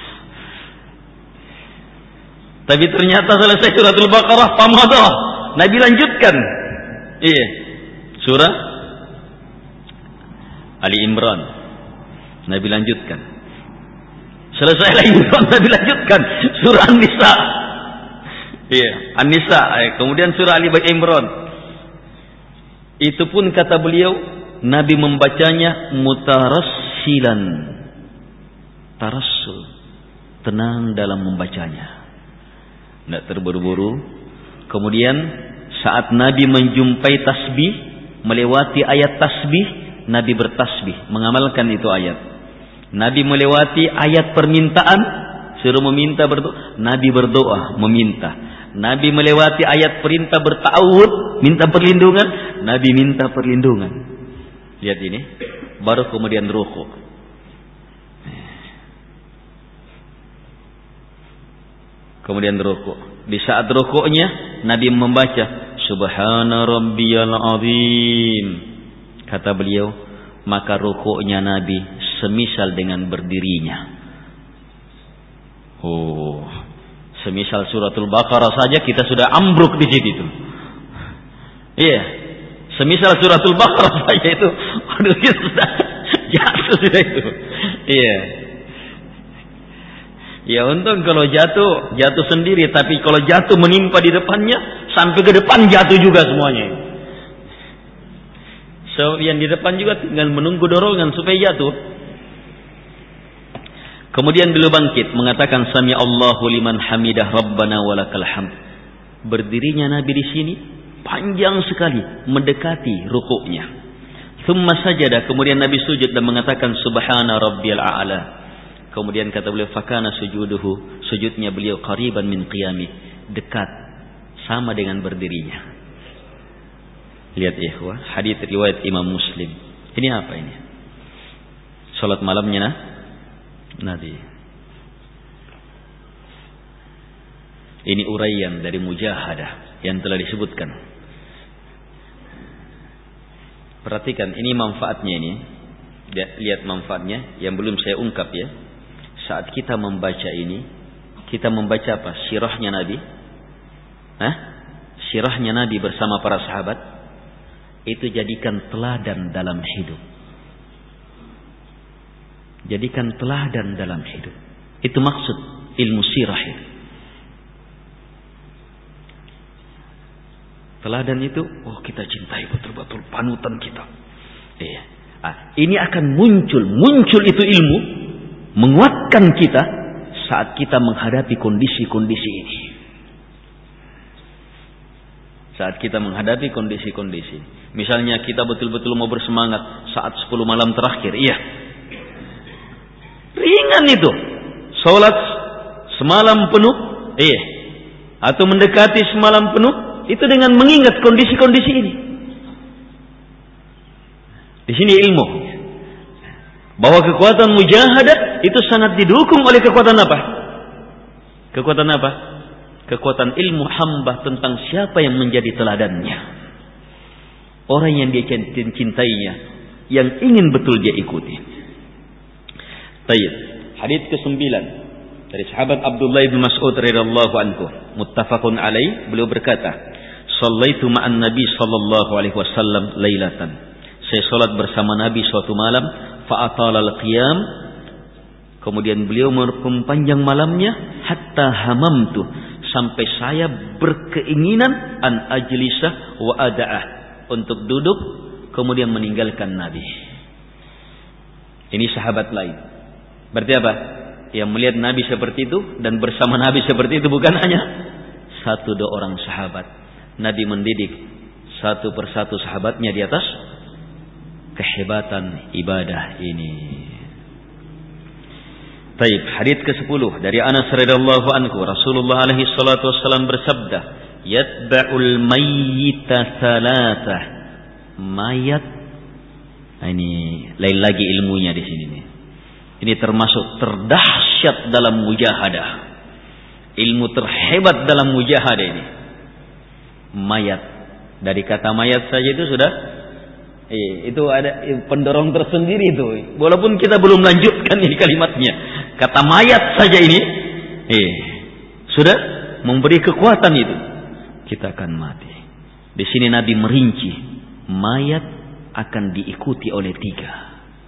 Speaker 1: Tapi ternyata selesai suratul Baqarah, famadha, Nabi lanjutkan. Surah Ali Imran. Nabi lanjutkan. Selesai Ali Imran, Nabi lanjutkan surah An-Nisa. An-Nisa. Kemudian surah Ali Imran. Itu pun kata beliau, Nabi membacanya mutarassilan. Tarassul. Tenang dalam membacanya. Tidak terburu-buru. Kemudian saat Nabi menjumpai tasbih, melewati ayat tasbih, Nabi bertasbih, mengamalkan itu ayat. Nabi melewati ayat permintaan, suruh meminta berdoa, Nabi berdoa, meminta. Nabi melewati ayat perintah berta'awud, minta perlindungan, Nabi minta perlindungan. Lihat ini, baru kemudian ruku. Kemudian ruku. Di saat rukuknya Nabi membaca Subhana rabbiyal azim. Kata beliau, maka rukuknya Nabi semisal dengan berdirinya. Semisal suratul Baqarah saja kita sudah ambruk di situ. Semisal suratul Baqarah saja itu, aduh kita sudah jatuh sudah itu. Ya untung kalau jatuh sendiri, tapi kalau jatuh menimpa di depannya, sampai ke depan jatuh juga semuanya. So yang di depan juga tinggal menunggu dorongan supaya jatuh. Kemudian beliau bangkit mengatakan Sami Allahu liman hamidah Rabbana walakal hamd. Berdirinya Nabi di sini panjang sekali mendekati rukuknya. Tsumma sajada, kemudian Nabi sujud dan mengatakan Subhana rabbiyal a'la. Kemudian kata beliau fakana sujuduhu, sujudnya beliau qariban min qiyami, dekat sama dengan berdirinya. Lihat ikhwah, hadis riwayat Imam Muslim. Ini apa ini? Salat malamnya Nabi. Ini uraian dari mujahadah yang telah disebutkan. Perhatikan ini manfaatnya ini. Lihat manfaatnya yang belum saya ungkap ya. Saat kita membaca ini, kita membaca apa? Sirahnya Nabi. Sirahnya Nabi bersama para sahabat. Itu jadikan teladan dalam hidup. Jadikan teladan dalam hidup. Itu maksud ilmu sirah itu. Teladan itu, kita cintai betul-betul panutan kita. Iya. Ini akan muncul itu ilmu menguatkan kita saat kita menghadapi kondisi-kondisi ini. Saat kita menghadapi kondisi-kondisi. Misalnya kita betul-betul mau bersemangat saat 10 malam terakhir. Iya. Ringan itu. Salat semalam penuh. Iya. Atau mendekati semalam penuh. Itu dengan mengingat kondisi-kondisi ini. Di sini ilmu. Bahwa kekuatan mujahadah itu sangat didukung oleh kekuatan apa? Kekuatan apa? Kekuatan ilmu hamba tentang siapa yang menjadi teladannya. Orang yang dia cintainya, yang ingin betul dia ikuti. Tayyib. Hadits ke-9 dari sahabat Abdullah bin Mas'ud radhiyallahu anhu, muttafaqun alaih, beliau berkata, "Shallaitu ma'an Nabi sallallahu alaihi wasallam lailatan." Saya salat bersama Nabi suatu malam, fa'atala al-qiyam, kemudian beliau memperpanjang malamnya, hatta hamamtu, sampai saya berkeinginan an ajlisah wa ada'ah, untuk duduk kemudian meninggalkan Nabi. Ini sahabat lain. Berarti apa? Yang melihat Nabi seperti itu dan bersama Nabi seperti itu bukan hanya 1-2 orang sahabat. Nabi mendidik satu persatu sahabatnya di atas kehebatan ibadah ini. Baik, hadits ke-10 dari Anas radhiyallahu anhu, Rasulullah alaihi salatu wasallam bersabda, "Yatba'ul mayyita salatah." Mayat. Nah, ini lain lagi ilmunya di sini nih. Ini termasuk terdahsyat dalam mujahadah. Ilmu terhebat dalam mujahadah ini. Mayat. Dari kata mayat saja itu sudah itu ada pendorong tersendiri itu. Walaupun kita belum lanjutkan ini kalimatnya. Kata mayat saja ini sudah memberi kekuatan itu. Kita akan mati. Di sini Nabi merinci, mayat akan diikuti oleh 3.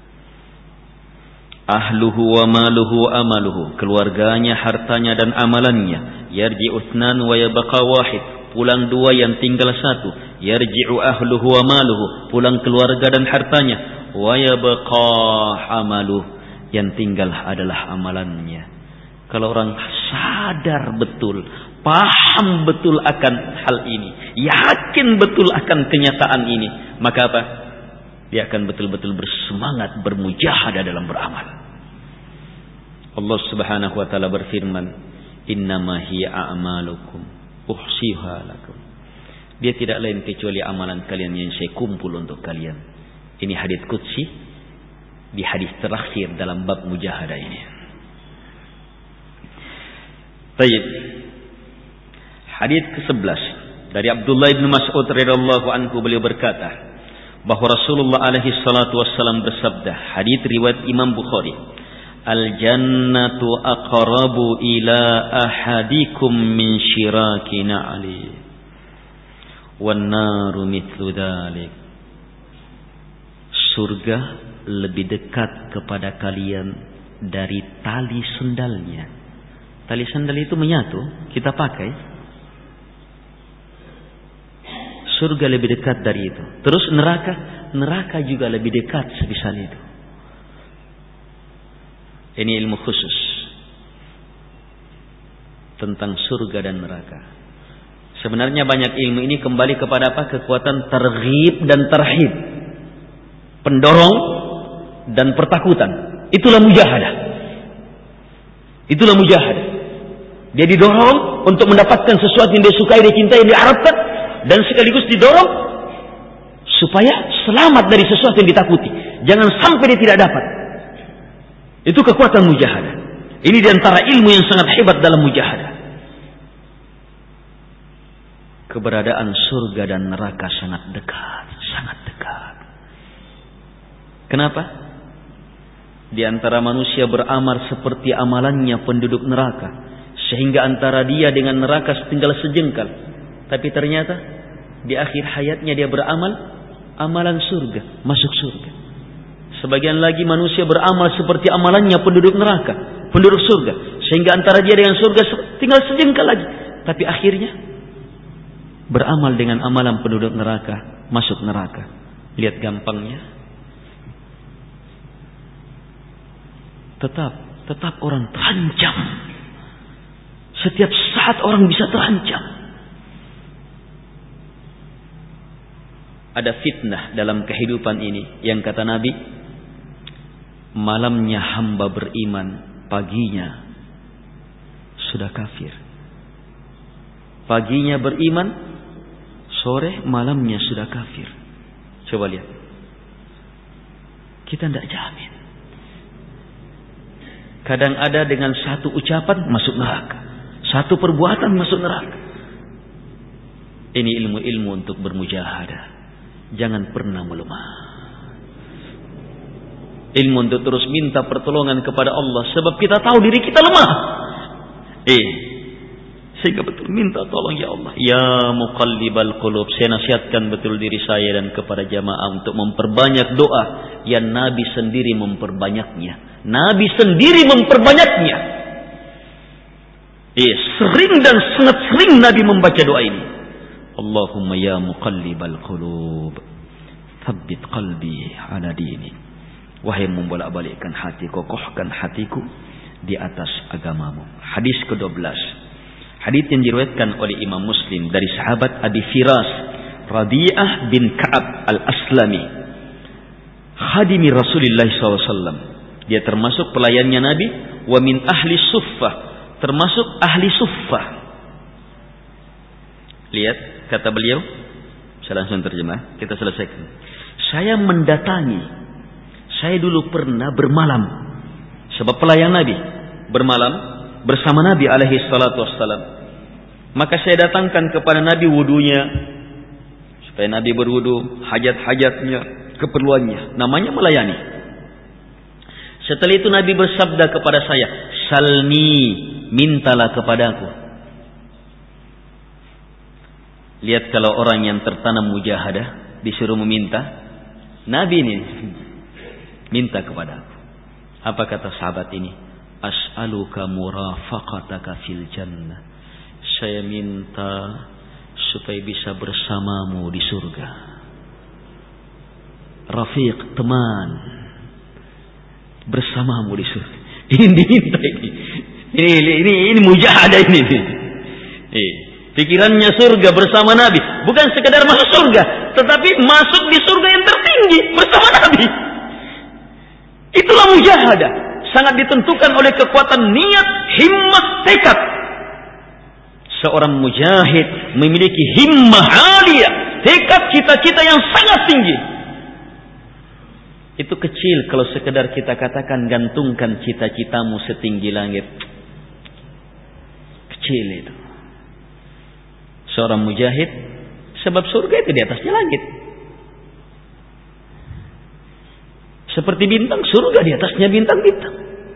Speaker 1: Ahluhu wa maluhu amaluhu, keluarganya, hartanya dan amalannya. Yarji'u itsnan wa yabqa wahid, pulang 2 yang tinggal 1. Yarji'u ahluhu wa maluhu, pulang keluarga dan hartanya. Wa yabqa amaluhu, yang tinggal adalah amalannya. Kalau orang sadar betul, paham betul akan hal ini, yakin betul akan kenyataan ini, maka apa? Dia akan betul-betul bersemangat bermujahadah dalam beramal. Allah Subhanahu wa taala berfirman, "Innama hiya a'malukum uhsiha lakum." Dia tidak lain kecuali amalan kalian yang saya kumpul untuk kalian. Ini hadits qudsi di hadis terakhir dalam bab mujahadah ini. Baik. Hadits ke-11 dari Abdullah bin Mas'ud radhiyallahu anhu, beliau berkata bahwa Rasulullah alaihi salatu wassalam bersabda, hadits riwayat Imam Bukhari, "Al-jannatu aqrabu ila ahadikum min syiraki na'li, wan naru mithlu dzalik." Surga lebih dekat kepada kalian dari tali sendalnya. Tali sendal itu menyatu, kita pakai. Surga lebih dekat dari itu. Terus neraka juga lebih dekat sebesar itu. Ini ilmu khusus tentang surga dan neraka. Sebenarnya banyak ilmu ini kembali kepada apa? Kekuatan targhib dan tarhib. Pendorong dan pertakutan. Itulah mujahadah. Itulah mujahadah. Dia didorong untuk mendapatkan sesuatu yang dia sukai, dia cintai, yang dia harapkan, dan sekaligus didorong supaya selamat dari sesuatu yang ditakuti. Jangan sampai dia tidak dapat. Itu kekuatan mujahadah. Ini diantara ilmu yang sangat hebat dalam mujahadah. Keberadaan surga dan neraka sangat dekat, sangat dekat. Kenapa? Di antara manusia beramal seperti amalannya penduduk neraka, sehingga antara dia dengan neraka tinggal sejengkal. Tapi ternyata di akhir hayatnya dia beramal amalan surga, masuk surga. Sebagian lagi manusia beramal seperti amalannya penduduk neraka, penduduk surga, sehingga antara dia dengan surga tinggal sejengkal lagi. Tapi akhirnya beramal dengan amalan penduduk neraka, masuk neraka. Lihat gampangnya. tetap orang terancam. Setiap saat orang bisa terancam. Ada fitnah dalam kehidupan ini yang kata Nabi, malamnya hamba beriman, paginya sudah kafir. Paginya beriman, sore malamnya sudah kafir. Coba lihat. Kita tidak jamin. Kadang ada dengan satu ucapan masuk neraka, satu perbuatan masuk neraka. Ini ilmu-ilmu untuk bermujahadah. Jangan pernah melemah. Ilmu untuk terus minta pertolongan kepada Allah, sebab kita tahu diri kita lemah. Sehingga betul minta tolong, ya Allah, ya muqallibal qulub. Saya nasihatkan betul diri saya dan kepada jamaah untuk memperbanyak doa yang Nabi sendiri memperbanyaknya. Nabi sendiri memperbanyaknya. Sering dan sangat sering Nabi membaca doa ini. Allahumma ya muqallibal qulub, tsabbit qalbi ala dini. Wahai membolak-balikkan hati, kokohkan hatiku di atas agamamu. Hadis ke-12. Hadis yang diriwayatkan oleh Imam Muslim dari sahabat Abi Firas Rabi'ah bin Ka'ab al-Aslami, khadimi Rasulullah SAW. Dia termasuk pelayannya Nabi. Wa min ahli suffah, termasuk ahli suffah. Lihat kata beliau, saya langsung terjemah, kita selesaikan. Saya mendatangi, saya dulu pernah bermalam, sebab pelayan Nabi bermalam bersama Nabi alaihi salatu wassalam. Maka saya datangkan kepada Nabi wudunya, supaya Nabi berwudu, hajat-hajatnya, keperluannya. Namanya melayani. Setelah itu Nabi bersabda kepada saya, salni, mintalah kepadaku. Lihat kalau orang yang tertanam mujahadah disuruh meminta, Nabi ini minta kepadaku. Apa kata sahabat ini? As'aluka murafaqataka fil jannah. Saya minta supaya bisa bersamamu di surga. Rafiq, teman, bersamamu di surga. Ini diminta ini. Ini mujahadah ini. Pikirannya surga bersama Nabi, bukan sekedar masuk surga, tetapi masuk di surga yang tertinggi bersama Nabi. Itulah mujahadah. Sangat ditentukan oleh kekuatan niat, himmah, tekad. Seorang mujahid memiliki himmah aliyah, tekad, cita-cita yang sangat tinggi. Itu kecil kalau sekedar kita katakan gantungkan cita-citamu setinggi langit. Kecil itu. Seorang mujahid, sebab surga itu di atasnya langit. Seperti bintang, surga di atasnya bintang-bintang.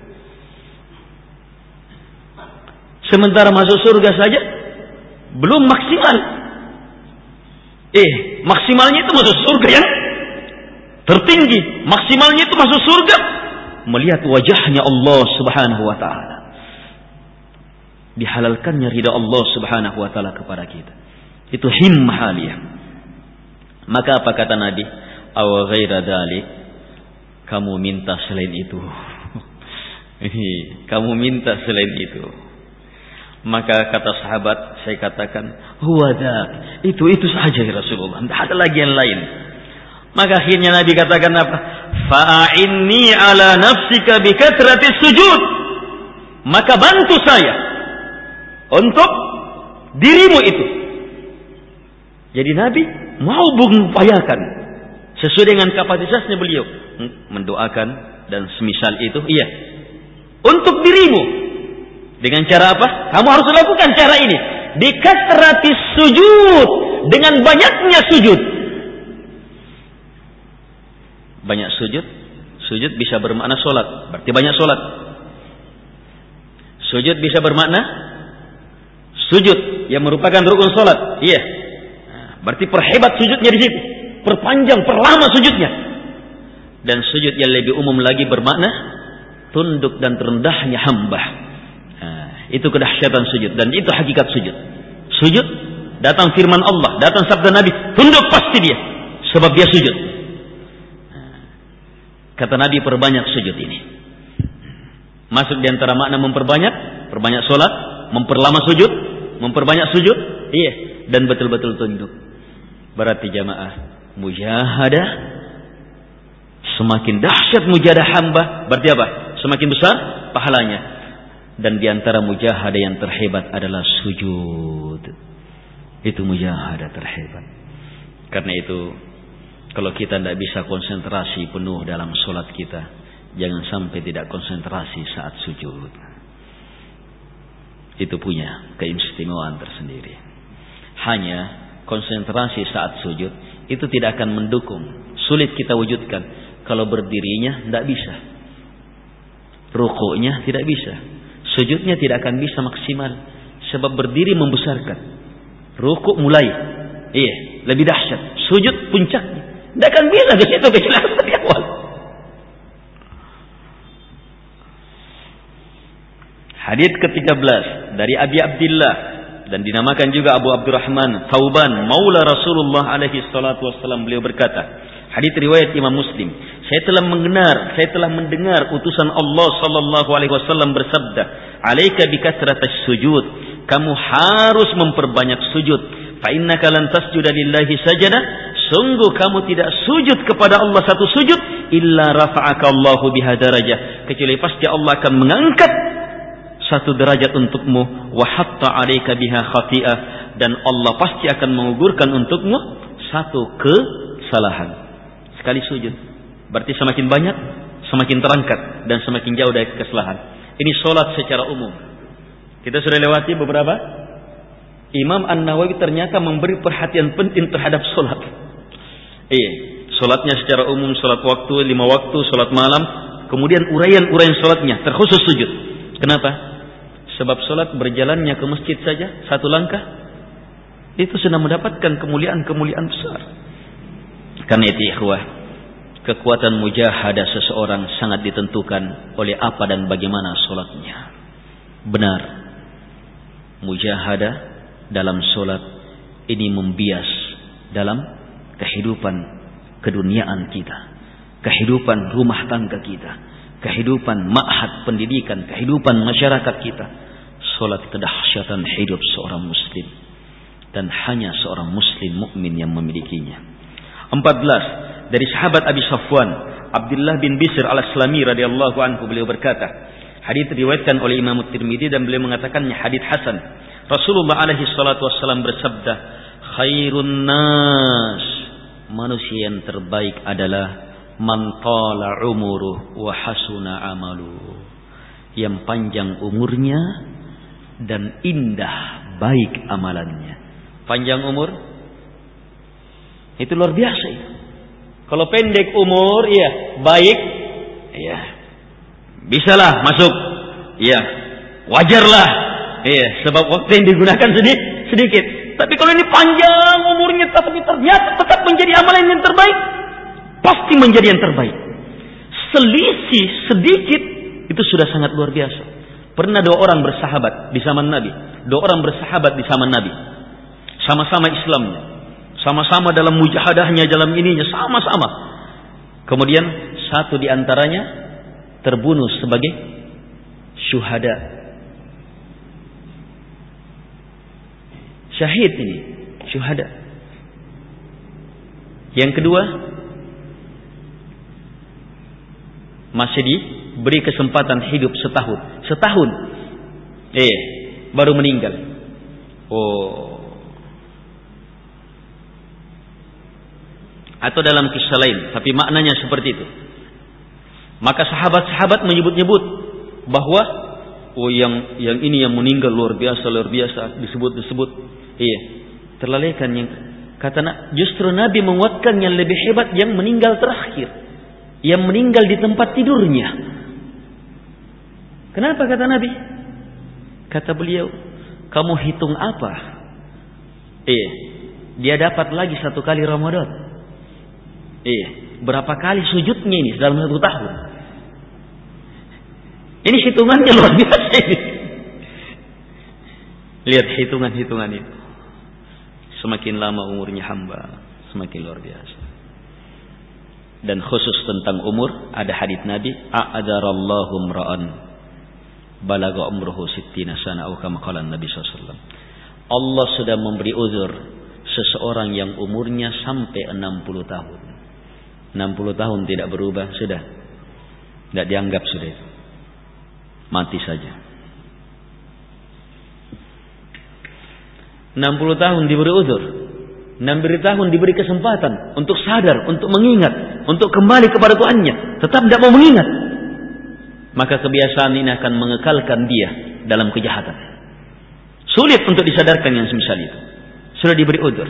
Speaker 1: Sementara masuk surga saja belum maksimal. Maksimalnya itu masuk surga yang tertinggi. Maksimalnya itu masuk surga melihat wajahnya Allah Subhanahu wa taala. Dihalalkannya ridha Allah Subhanahu wa taala kepada kita. Itu himmah aliyah. Maka apa kata Nabi? Aw ghaira dzalik, kamu minta selain itu. Kamu minta selain itu. Maka kata sahabat, saya katakan, huwa dzak, itu saja ya Rasulullah, tidak ada lagi yang lain. Maka akhirnya Nabi katakan apa? Fa'inni ala nafsika bi kathratis sujud. Maka bantu saya untuk dirimu itu. Jadi Nabi mau mengupayakan sesuai dengan kapasitasnya beliau mendoakan dan semisal itu, iya, untuk dirimu. Dengan cara apa? Kamu harus lakukan cara ini. Bikathratis sujud, dengan banyaknya sujud. Banyak sujud. Sujud bisa bermakna solat, berarti banyak solat. Sujud bisa bermakna sujud yang merupakan rukun solat. Iya. Berarti perhebat sujudnya di situ, perpanjang, perlama sujudnya. Dan sujud yang lebih umum lagi bermakna tunduk dan terendahnya hamba. Itu kedahsyatan sujud dan itu hakikat sujud. Sujud, datang firman Allah, datang sabda Nabi, tunduk pasti dia, sebab dia sujud. Kata Nabi, perbanyak sujud ini. Masuk di antara makna perbanyak solat, memperlama sujud, memperbanyak sujud, iya, dan betul-betul tunduk. Berarti jamaah, mujahadah, semakin dahsyat mujahadah hamba, berarti apa? Semakin besar pahalanya. Dan di antara mujahadah yang terhebat adalah sujud. Itu mujahadah terhebat. Karena itu, kalau kita tidak bisa konsentrasi penuh dalam solat kita, jangan sampai tidak konsentrasi saat sujud. Itu punya keistimewaan tersendiri. Hanya konsentrasi saat sujud itu tidak akan mendukung. Sulit kita wujudkan. Kalau berdirinya tidak bisa. Rukuknya tidak bisa. Sujudnya tidak akan bisa maksimal. Sebab berdiri membesarkan. Rukuk mulai. Iya, lebih dahsyat. Sujud puncaknya. Tidak akan bisa ke situ kejelas dari awal. Hadits ke-13 dari Abi Abdillah dan dinamakan juga Abu Abdurrahman Thauban maula Rasulullah alaihi salatu wassalam, beliau berkata, hadits riwayat Imam Muslim, saya telah mendengar utusan Allah sallallahu alaihi wasallam bersabda, "Alaika bikasratis sujud." Kamu harus memperbanyak sujud. Fa innaka lan tasjuda lillahi sajada. Sungguh kamu tidak sujud kepada Allah satu sujud illa rafa'aka Allahu biha darajah, kecuali pasti Allah akan mengangkat satu derajat untukmu, wa hatta 'alaika biha khati'ah, dan Allah pasti akan mengugurkan untukmu satu kesalahan. Sekali sujud. Berarti semakin banyak, semakin terangkat dan semakin jauh dari kesalahan. Ini solat secara umum. Kita sudah lewati beberapa. Imam An-Nawawi ternyata memberi perhatian penting terhadap solat. Iya, solatnya secara umum, solat waktu, 5 waktu, solat malam, kemudian uraian solatnya, terkhusus sujud. Kenapa? Sebab solat berjalannya ke masjid saja, satu langkah, itu sudah mendapatkan kemuliaan-kemuliaan besar. Karena itu ikhwah, kekuatan mujahadah seseorang sangat ditentukan oleh apa dan bagaimana solatnya. Benar, mujahadah dalam solat ini membias dalam kehidupan keduniaan kita, kehidupan rumah tangga kita, kehidupan ma'had pendidikan, kehidupan masyarakat kita. Solat kedahsyatan hidup seorang muslim, dan hanya seorang muslim mukmin yang memilikinya. 14 dari sahabat Abi Safwan Abdullah bin Bishr al-Aslami radhiyallahu anhu, beliau berkata, hadits diriwayatkan oleh Imam Tirmidzi dan beliau mengatakannya hadits hasan. Rasulullah alaihi salatu wassalam bersabda, khairun nas, manusia yang terbaik adalah man tala umuruh wa hasuna amaluh, yang panjang umurnya dan indah baik amalannya. Panjang umur itu luar biasa itu. Kalau pendek umur, iya, baik, iya, bisalah masuk, iya, wajarlah, iya, sebab waktu yang digunakan sedikit. Tapi kalau ini panjang umurnya tapi ternyata tetap menjadi amalan yang terbaik, pasti menjadi yang terbaik. Selisih sedikit itu sudah sangat luar biasa. Pernah 2 orang bersahabat di zaman Nabi. 2 orang bersahabat di zaman Nabi. Sama-sama Islamnya. Sama-sama dalam mujahadahnya, dalam ininya, sama-sama. Kemudian satu di antaranya terbunuh sebagai syuhada. Syahid ini, syuhada. Yang kedua masih diberi kesempatan hidup setahun, baru meninggal. Atau dalam kisah lain, tapi maknanya seperti itu. Maka sahabat-sahabat menyebut-nyebut bahwa yang ini yang meninggal luar biasa disebut. Terlalaikan yang kata justru Nabi menguatkan yang lebih hebat, yang meninggal terakhir, yang meninggal di tempat tidurnya. Kenapa kata Nabi? Kata beliau, kamu hitung apa? Dia dapat lagi 1 kali Ramadan. Berapa kali sujudnya ini dalam 1 tahun? Ini hitungannya luar biasa ini. Lihat hitungan-hitungan itu. Semakin lama umurnya hamba, semakin luar biasa. Dan khusus tentang umur, ada hadits Nabi, a'adarallahu mra'an balagha umruhu 60 sana atau kama qala Nabi sallallahu alaihi wasallam. Allah sudah memberi uzur seseorang yang umurnya sampai 60 tahun. 60 tahun tidak berubah, sudah. Tidak dianggap sudah itu. Mati saja. 60 tahun diberi uzur. 60 tahun diberi kesempatan untuk sadar, untuk mengingat, untuk kembali kepada Tuhannya. Tetap tidak mau mengingat. Maka kebiasaan ini akan mengekalkan dia dalam kejahatan. Sulit untuk disadarkan yang semisal itu. Sudah diberi uzur.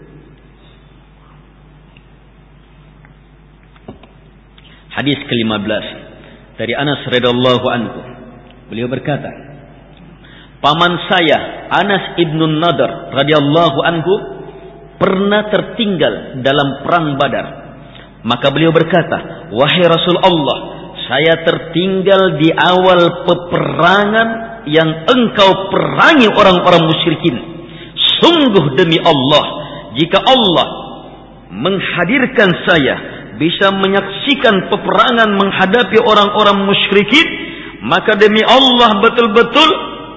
Speaker 1: Hadis ke-15 dari Anas radhiyallahu anhu. Beliau berkata, paman saya Anas ibnun Nadr radhiyallahu anhu pernah tertinggal dalam perang Badar. Maka beliau berkata, wahai Rasul Allah, saya tertinggal di awal peperangan yang engkau perangi orang-orang musyrikin. Sungguh demi Allah, jika Allah menghadirkan saya bisa menyaksikan peperangan menghadapi orang-orang musyrikin, maka demi Allah betul-betul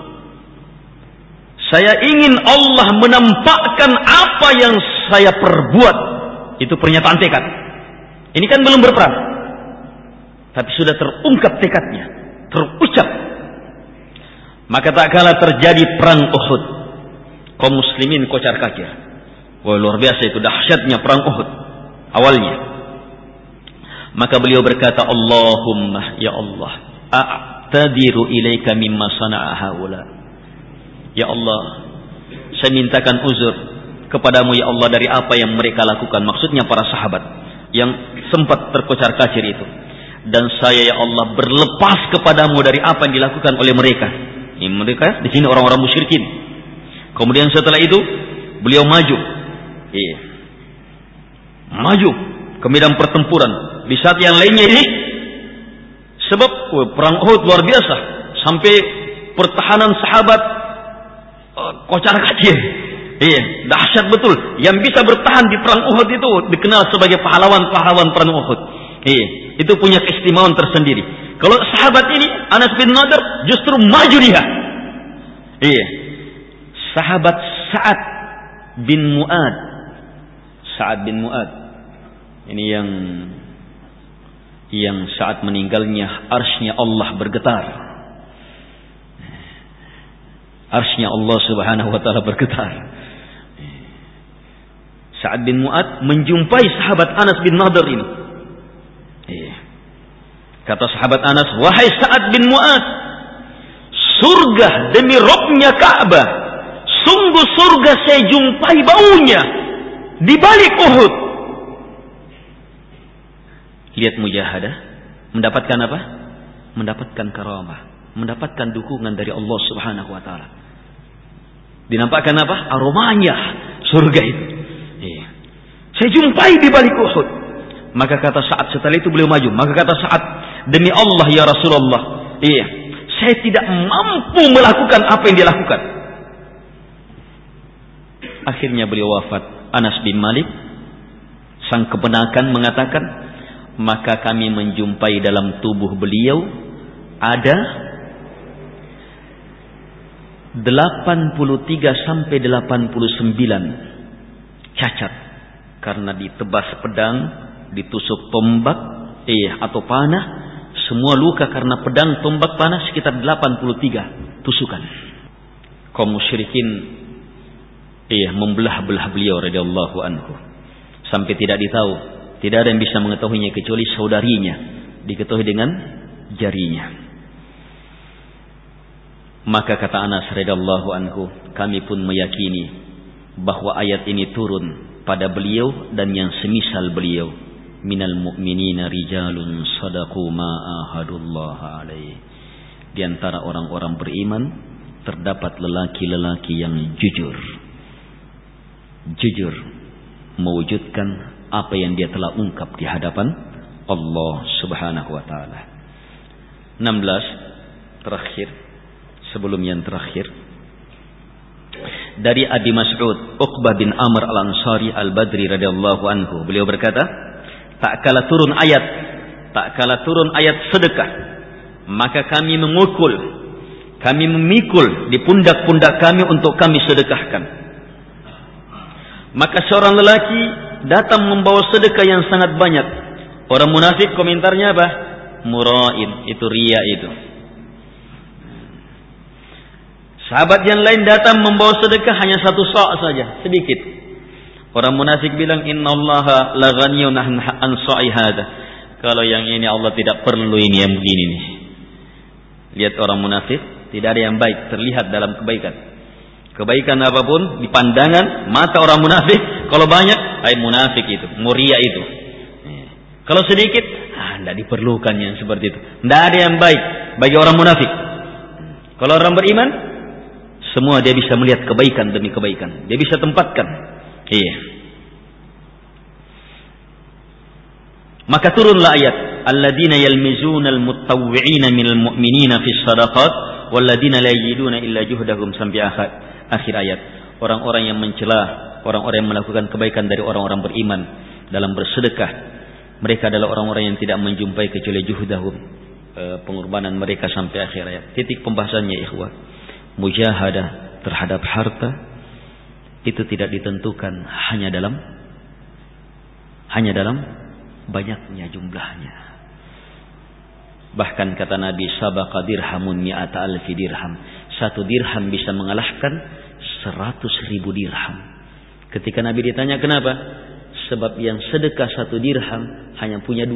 Speaker 1: saya ingin Allah menampakkan apa yang saya perbuat. Itu pernyataan tekad. Ini kan belum berperang, tapi sudah terungkap tekadnya, terucap. Maka tak kala terjadi perang Uhud, kaum muslimin kocar kacir. Wah, luar biasa itu dahsyatnya perang Uhud awalnya. Maka beliau berkata, Allahumma ya Allah, a'tadiru ilaika mimma sana'a haula. Ya Allah, saya mintakan uzur kepadamu ya Allah dari apa yang mereka lakukan. Maksudnya para sahabat yang sempat terkocar kacir itu. Dan saya ya Allah berlepas kepadamu dari apa yang dilakukan oleh mereka. Ini mereka di sini orang-orang musyrikin. Kemudian setelah itu beliau maju. Maju ke medan pertempuran. Di saat yang lainnya ini sebab perang Uhud luar biasa sampai pertahanan sahabat kocar kacir. Dahsyat betul. Yang bisa bertahan di perang Uhud itu dikenal sebagai pahlawan-pahlawan perang Uhud. Itu punya keistimewaan tersendiri. Kalau sahabat ini Anas bin Nadr justru maju dia. Sahabat Sa'ad bin Mu'ad. Sa'ad bin Mu'ad. Ini yang saat meninggalnya arsy-Nya Allah bergetar. Arsy-Nya Allah Subhanahu wa taala bergetar. Sa'ad bin Mu'ad menjumpai sahabat Anas bin Nadr ini. Kata sahabat Anas, wahai Sa'ad bin Mu'ad, surga demi Rabbnya Ka'bah, sungguh surga saya jumpai baunya di balik Uhud. Lihat mujahadah, mendapatkan apa? Mendapatkan karamah, mendapatkan dukungan dari Allah Subhanahu wa taala. Dinampakkan apa? Aromanya surga itu. Saya jumpai di balik Uhud. Maka kata Sa'ad, setelah itu beliau maju. Maka kata Sa'ad, demi Allah ya Rasulullah, saya tidak mampu melakukan apa yang dia lakukan. Akhirnya beliau wafat. Anas bin Malik sang kebenakan mengatakan, maka kami menjumpai dalam tubuh beliau ada 83 sampai 89 cacat karena ditebas pedang, ditusuk tombak atau panah. Semua luka karena pedang, tombak, panah sekitar 83 tusukan. Kaum musyrikin membelah-belah beliau radhiyallahu anhu sampai tidak ada yang bisa mengetahuinya kecuali saudarinya, diketahui dengan jarinya. Maka kata Anas radhiyallahu anhu, kami pun meyakini bahwa ayat ini turun pada beliau dan yang semisal beliau. Minal mu'minina rijalun sadaqu ma ahadullah alaih. Di antara orang-orang beriman terdapat lelaki-lelaki yang jujur mewujudkan apa yang dia telah ungkap di hadapan Allah Subhanahu wa taala. 16 terakhir sebelum yang terakhir dari Abi Mas'ud Uqbah bin Amr al-Ansari al-Badri radhiyallahu anhu, beliau berkata, tak kala turun ayat sedekah, maka kami memukul Kami memikul di pundak-pundak kami untuk kami sedekahkan. Maka seorang lelaki datang membawa sedekah yang sangat banyak. Orang munafik komentarnya apa? Mura'in, itu riya itu. Sahabat yang lain datang membawa sedekah hanya 1 sa' saja, sedikit. Orang munafik bilang, innallaha la ghaniyun an sa'i hada. Kalau yang ini Allah tidak perlu ini yang begini nih. Lihat orang munafik, tidak ada yang baik terlihat dalam kebaikan. Kebaikan apapun di pandangan mata orang munafik, kalau banyak, munafik itu, muria itu. Kalau sedikit, tidak diperlukan yang seperti itu. Tidak ada yang baik bagi orang munafik. Kalau orang beriman, semua dia bisa melihat kebaikan demi kebaikan. Dia bisa tempatkan. Iya. Maka turunlah ayat, alladzina yalmizuna almutawwi'ina minal mu'minina fis shadaqat walladzina la yajiduna illa juhdahum sampai akhir ayat. Orang-orang yang mencela, orang-orang yang melakukan kebaikan dari orang-orang beriman dalam bersedekah, mereka adalah orang-orang yang tidak menjumpai kecuali juhdahum, pengorbanan mereka sampai akhir ayat. Titik pembahasannya ikhwah, mujahadah terhadap harta itu tidak ditentukan hanya dalam banyaknya jumlahnya. Bahkan kata Nabi, sabaqa dirhamun mi'ata alfi dirham. 1 dirham bisa mengalahkan 100.000 dirham. Ketika Nabi ditanya kenapa? Sebab yang sedekah 1 dirham hanya punya 2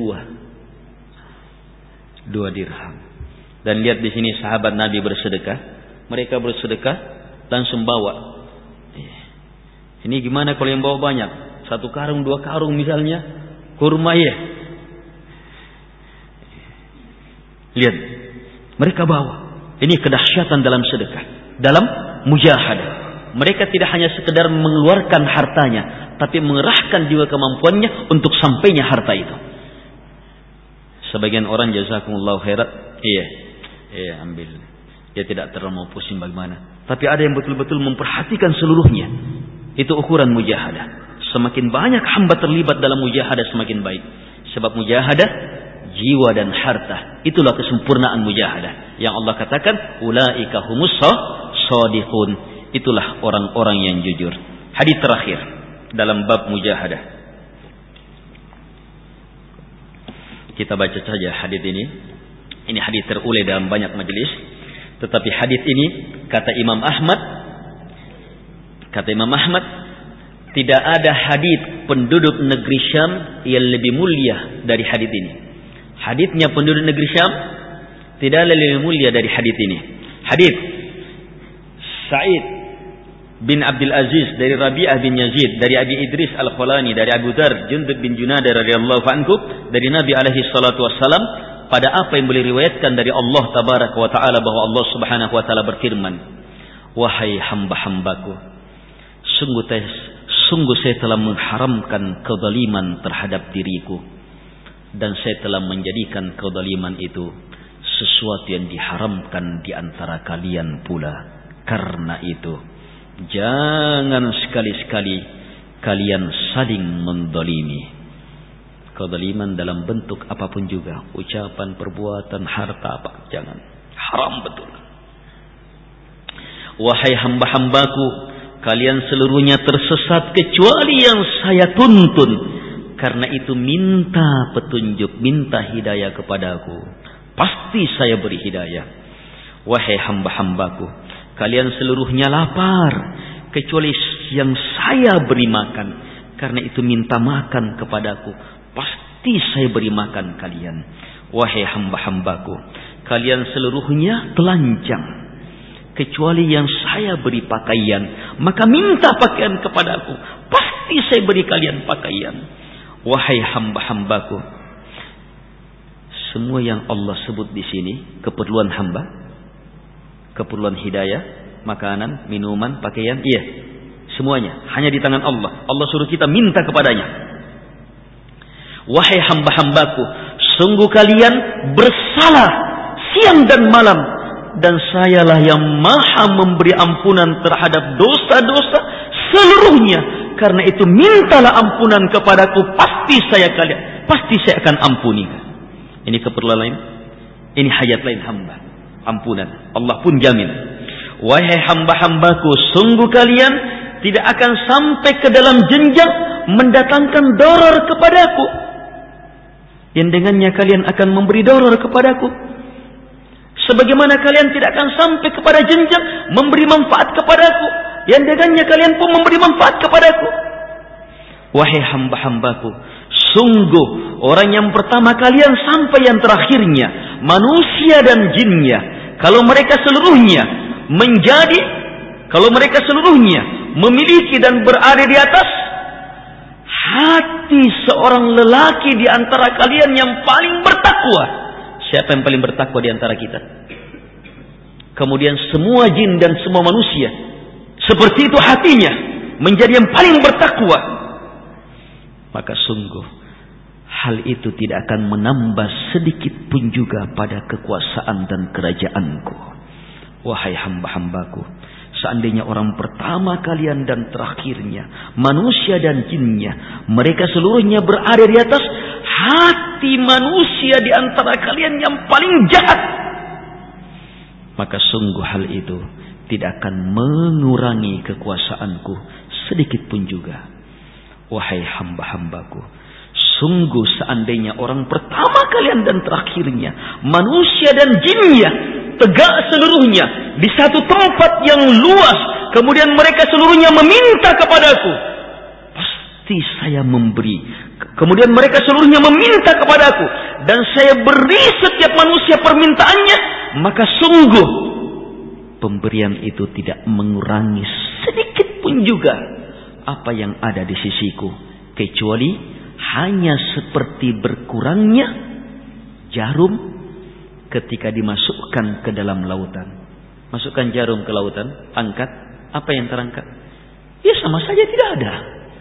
Speaker 1: dirham. Dan lihat di sini sahabat Nabi bersedekah. Mereka bersedekah langsung bawa. Ini gimana kalau yang bawa banyak? 1 karung, 2 karung misalnya, kurma ya. Lihat, mereka bawa. Ini kedahsyatan dalam sedekah, dalam mujahadah. Mereka tidak hanya sekedar mengeluarkan hartanya, tapi mengerahkan juga kemampuannya untuk sampainya harta itu. Sebagian orang jazakumullahu khairat, iya ambil. Dia tidak terlalu pusing bagaimana. Tapi ada yang betul-betul memperhatikan seluruhnya. Itu ukuran mujahadah. Semakin banyak hamba terlibat dalam mujahadah semakin baik. Sebab mujahadah jiwa dan harta, itulah kesempurnaan mujahadah. Yang Allah katakan, ulaika humus shadiqun. Itulah orang-orang yang jujur. Hadis terakhir dalam bab mujahadah. Kita baca saja hadis ini. Ini hadis terurai dalam banyak majelis. Tetapi hadis ini kata Imam Ahmad, tidak ada hadis penduduk negeri Syam yang lebih mulia dari hadis ini. Hadisnya penduduk negeri Syam tidak lebih mulia dari hadis ini. Hadis Sa'id bin Abdul Aziz dari Rabi'ah bin Yazid dari Abi Idris Al-Khulani dari Abu Dzar Jundub bin Junadah radhiyallahu anhu dari Nabi alaihi salatu wassalam, pada apa yang boleh riwayatkan dari Allah tabaraka wa taala bahwa Allah subhanahu wa taala berfirman, wahai hamba-hambaku, sungguh saya telah mengharamkan kezaliman terhadap diriku, dan saya telah menjadikan kezaliman itu sesuatu yang diharamkan di antara kalian pula. Karena itu, jangan sekali-sekali kalian saling menzalimi. Kezaliman dalam bentuk apapun juga, ucapan, perbuatan, harta, apa, jangan. Haram betul. Wahai hamba-hambaku, kalian seluruhnya tersesat kecuali yang saya tuntun. Karena itu minta petunjuk, minta hidayah kepadaku. Pasti saya beri hidayah. Wahai hamba-hambaku, kalian seluruhnya lapar kecuali yang saya beri makan. Karena itu minta makan kepadaku. Pasti saya beri makan kalian. Wahai hamba-hambaku, kalian seluruhnya telanjang kecuali yang saya beri pakaian. Maka minta pakaian kepadaku. Pasti saya beri kalian pakaian. Wahai hamba-hambaku, semua yang Allah sebut di sini keperluan hamba, keperluan hidayah, makanan, minuman, pakaian, iya, semuanya hanya di tangan Allah. Allah suruh kita minta kepadanya. Wahai hamba-hambaku, sungguh kalian bersalah siang dan malam, dan sayalah yang maha memberi ampunan terhadap dosa-dosa seluruhnya. Karena itu mintalah ampunan kepadaku, pasti saya akan ampuni. Ini keperluan lain, ini hajat lain hamba. ampunan. Allah pun jamin. Wahai hamba-hambaku, sungguh kalian tidak akan sampai ke dalam jenjang mendatangkan darar kepadaku, yang dengannya kalian akan memberi darar kepadaku. Sebagaimana kalian tidak akan sampai kepada jenjang memberi manfaat kepadaku, yang dengannya kalian pun memberi manfaat kepadaku. Wahai hamba-hambaku, sungguh orang yang pertama kalian sampai yang terakhirnya, manusia dan jinnya, kalau mereka seluruhnya memiliki dan berada di atas hati seorang lelaki di antara kalian yang paling bertakwa. Siapa yang paling bertakwa di antara kita? Kemudian semua jin dan semua manusia seperti itu hatinya, menjadi yang paling bertakwa. Maka sungguh hal itu tidak akan menambah sedikit pun juga pada kekuasaan dan kerajaanku. Wahai hamba-hambaku, seandainya orang pertama kalian dan terakhirnya, manusia dan jinnya, mereka seluruhnya berada di atas hati manusia di antara kalian yang paling jahat, maka sungguh hal itu tidak akan mengurangi kekuasaanku sedikit pun juga. Wahai hamba-hambaku, sungguh seandainya orang pertama kalian dan terakhirnya, manusia dan jinnya, tegak seluruhnya di satu tempat yang luas, kemudian mereka seluruhnya meminta kepadaku, pasti saya memberi. Kemudian mereka seluruhnya meminta kepadaku, dan saya beri setiap manusia permintaannya, maka sungguh pemberian itu tidak mengurangi sedikit pun juga apa yang ada di sisiku, kecuali hanya seperti berkurangnya jarum ketika dimasukkan ke dalam lautan. Masukkan jarum ke lautan, angkat, apa yang terangkat? Ya sama saja tidak ada.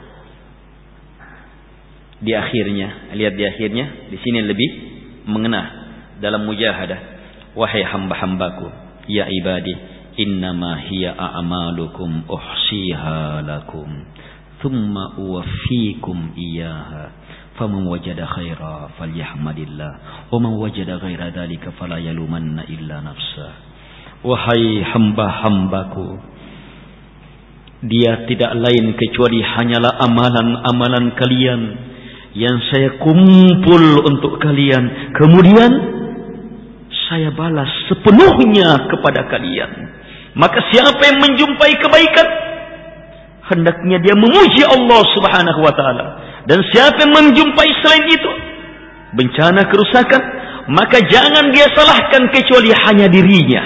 Speaker 1: Di akhirnya, lihat di akhirnya, di sini lebih mengena dalam mujahadah. Wahai hamba-hambaku, ya ibadi, innama hiya a'malukum uhsiha lakum thumma uwaffikum iyyaha faman wajada khaira falyahmadillah wa man wajada ghaira dzalika fala yalumanna illa nafsa. Wahai hamba-hambaku, dia tidak lain kecuali hanyalah amalan-amalan kalian yang saya kumpul untuk kalian, kemudian saya balas sepenuhnya kepada kalian. Maka siapa yang menjumpai kebaikan, hendaknya dia memuji Allah Subhanahu wa taala. Dan siapa yang menjumpai selain itu bencana kerusakan, maka jangan dia salahkan kecuali hanya dirinya.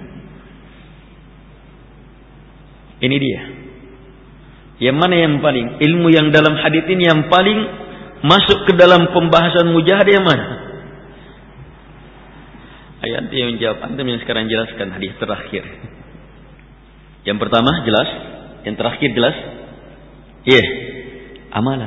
Speaker 1: Ini dia. Yang mana yang paling, ilmu yang dalam hadits ini yang paling masuk ke dalam pembahasan mujahadah yang mana? Ayat yang menjawab, antum yang sekarang jelaskan hadis terakhir. Yang pertama jelas, yang terakhir jelas. Amalan.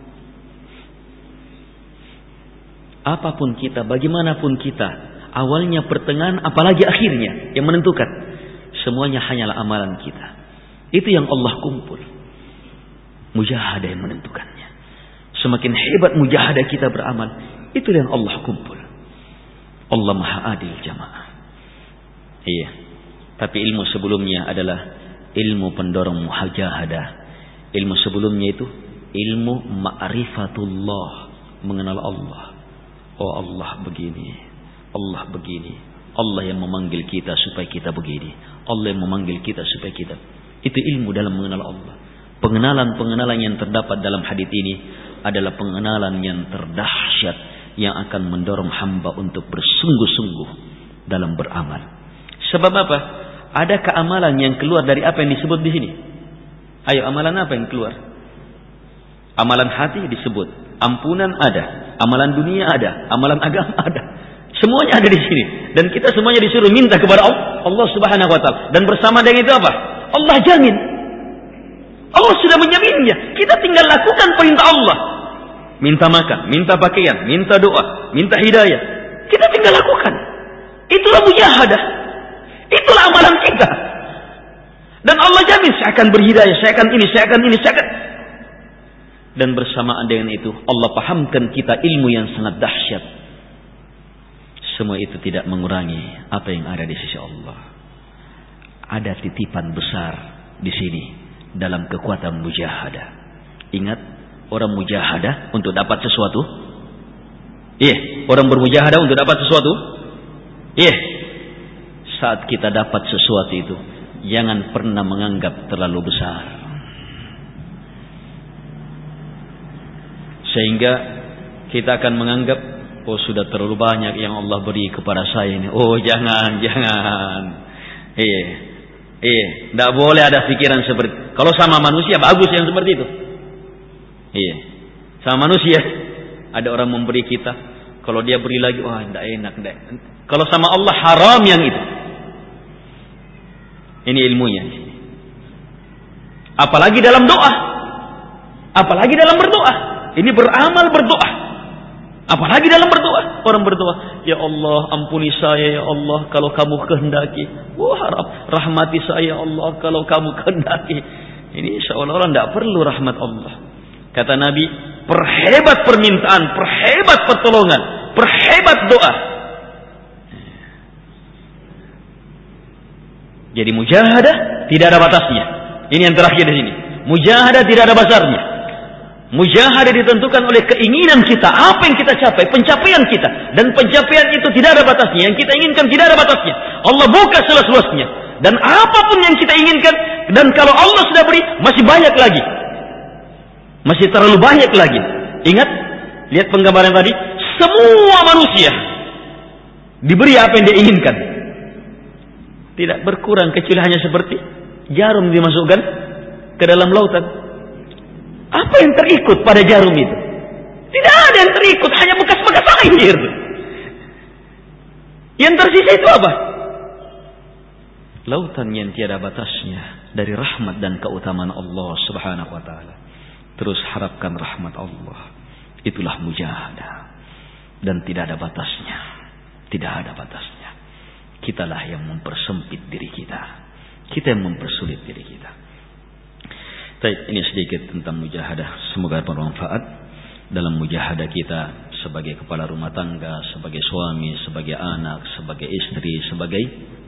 Speaker 1: Apapun kita, bagaimanapun kita, awalnya, pertengahan, apalagi akhirnya, yang menentukan semuanya hanyalah amalan kita. Itu yang Allah kumpul. Mujahadah yang menentukannya. Semakin hebat mujahadah kita beramal, itu yang Allah kumpul. Allah Maha Adil jamaah. Tapi ilmu sebelumnya adalah ilmu pendorong mujahadah. Ilmu sebelumnya itu ilmu ma'rifatullah, mengenal Allah. Oh Allah begini, Allah begini. Allah yang memanggil kita supaya kita begini. Allah yang memanggil kita supaya kita. Itu ilmu dalam mengenal Allah. Pengenalan-pengenalan yang terdapat dalam hadits ini adalah pengenalan yang terdahsyat, yang akan mendorong hamba untuk bersungguh-sungguh dalam beramal. Sebab apa? Ada keamalan yang keluar dari apa yang disebut di sini. Ayo, amalan apa yang keluar? Amalan hati disebut, ampunan ada, amalan dunia ada, amalan agama ada. Semuanya ada di sini, dan kita semuanya disuruh minta kepada Allah Subhanahu wa taala. Dan bersama dengan itu apa? Allah jamin. Allah sudah menjaminnya. Kita tinggal lakukan perintah Allah. Minta makan, minta pakaian, minta doa, minta hidayah. Kita tinggal lakukan. Itulah mujahadah. Itulah amalan kita. Dan Allah jamin, saya akan berhidayah, saya akan ini, saya akan ini, saya akan. Dan bersamaan dengan itu, Allah pahamkan kita ilmu yang sangat dahsyat. semua itu tidak mengurangi apa yang ada di sisi Allah. Ada titipan besar di sini dalam kekuatan mujahadah. Ingat, orang mujahadah untuk dapat sesuatu. Orang bermujahadah untuk dapat sesuatu. Saat kita dapat sesuatu itu, jangan pernah menganggap terlalu besar. Sehingga kita akan menganggap, oh sudah terlalu banyak yang Allah beri kepada saya ini. Oh jangan. Tidak boleh ada pikiran seperti. Kalau sama manusia bagus yang seperti itu. Sama manusia ada orang memberi kita, kalau dia beri lagi, wah tidak enak. Kalau sama Allah haram yang itu. Ini ilmunya. Apalagi dalam doa, apalagi dalam berdoa. Ini beramal berdoa. Apalagi dalam berdoa. Orang berdoa, ya Allah ampuni saya ya Allah kalau kamu kehendaki. Wah harap rahmati saya ya Allah kalau kamu kehendaki. Ini seolah-olah tidak perlu rahmat Allah. Kata Nabi, perhebat permintaan, perhebat pertolongan, perhebat doa. Jadi mujahadah tidak ada batasnya. Ini yang terakhir di sini. Mujahadah tidak ada basarnya. Mujahadah ditentukan oleh keinginan kita, apa yang kita capai, pencapaian kita, dan pencapaian itu tidak ada batasnya. Yang kita inginkan tidak ada batasnya. Allah buka seluas-luasnya. Dan apapun yang kita inginkan, dan kalau Allah sudah beri, masih banyak lagi. Masih terlalu banyak lagi. Ingat, lihat penggambaran tadi, semua manusia diberi apa yang dia inginkan. Tidak berkurang kecuali hanya seperti jarum dimasukkan ke dalam lautan. Apa yang terikut pada jarum itu? Tidak ada yang terikut, hanya bekas-bekas air. Yang tersisa itu apa? Lautan yang tiada batasnya dari rahmat dan keutamaan Allah Subhanahu wa taala. Terus harapkan rahmat Allah. Itulah mujahadah. Dan tidak ada batasnya. Tidak ada batasnya. Kitalah yang mempersempit diri kita. Kita yang mempersulit diri kita. Baik, ini sedikit tentang mujahadah. Semoga bermanfaat dalam mujahadah kita sebagai kepala rumah tangga, sebagai suami, sebagai anak, sebagai istri, sebagai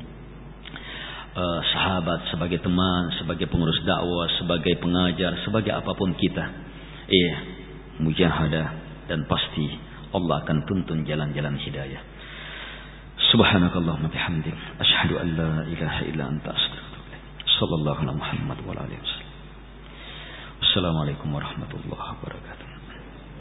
Speaker 1: sahabat, sebagai teman, sebagai pengurus dakwah, sebagai pengajar, sebagai apapun kita. Mujahadah, dan pasti Allah akan tuntun jalan-jalan hidayah. Subhanakallahumma bihamdik, asyhadu an la ilaha illa anta, astaghfiruka. Sallallahu alaihi Muhammad wa alihi wasallam. Assalamualaikum warahmatullahi wabarakatuh.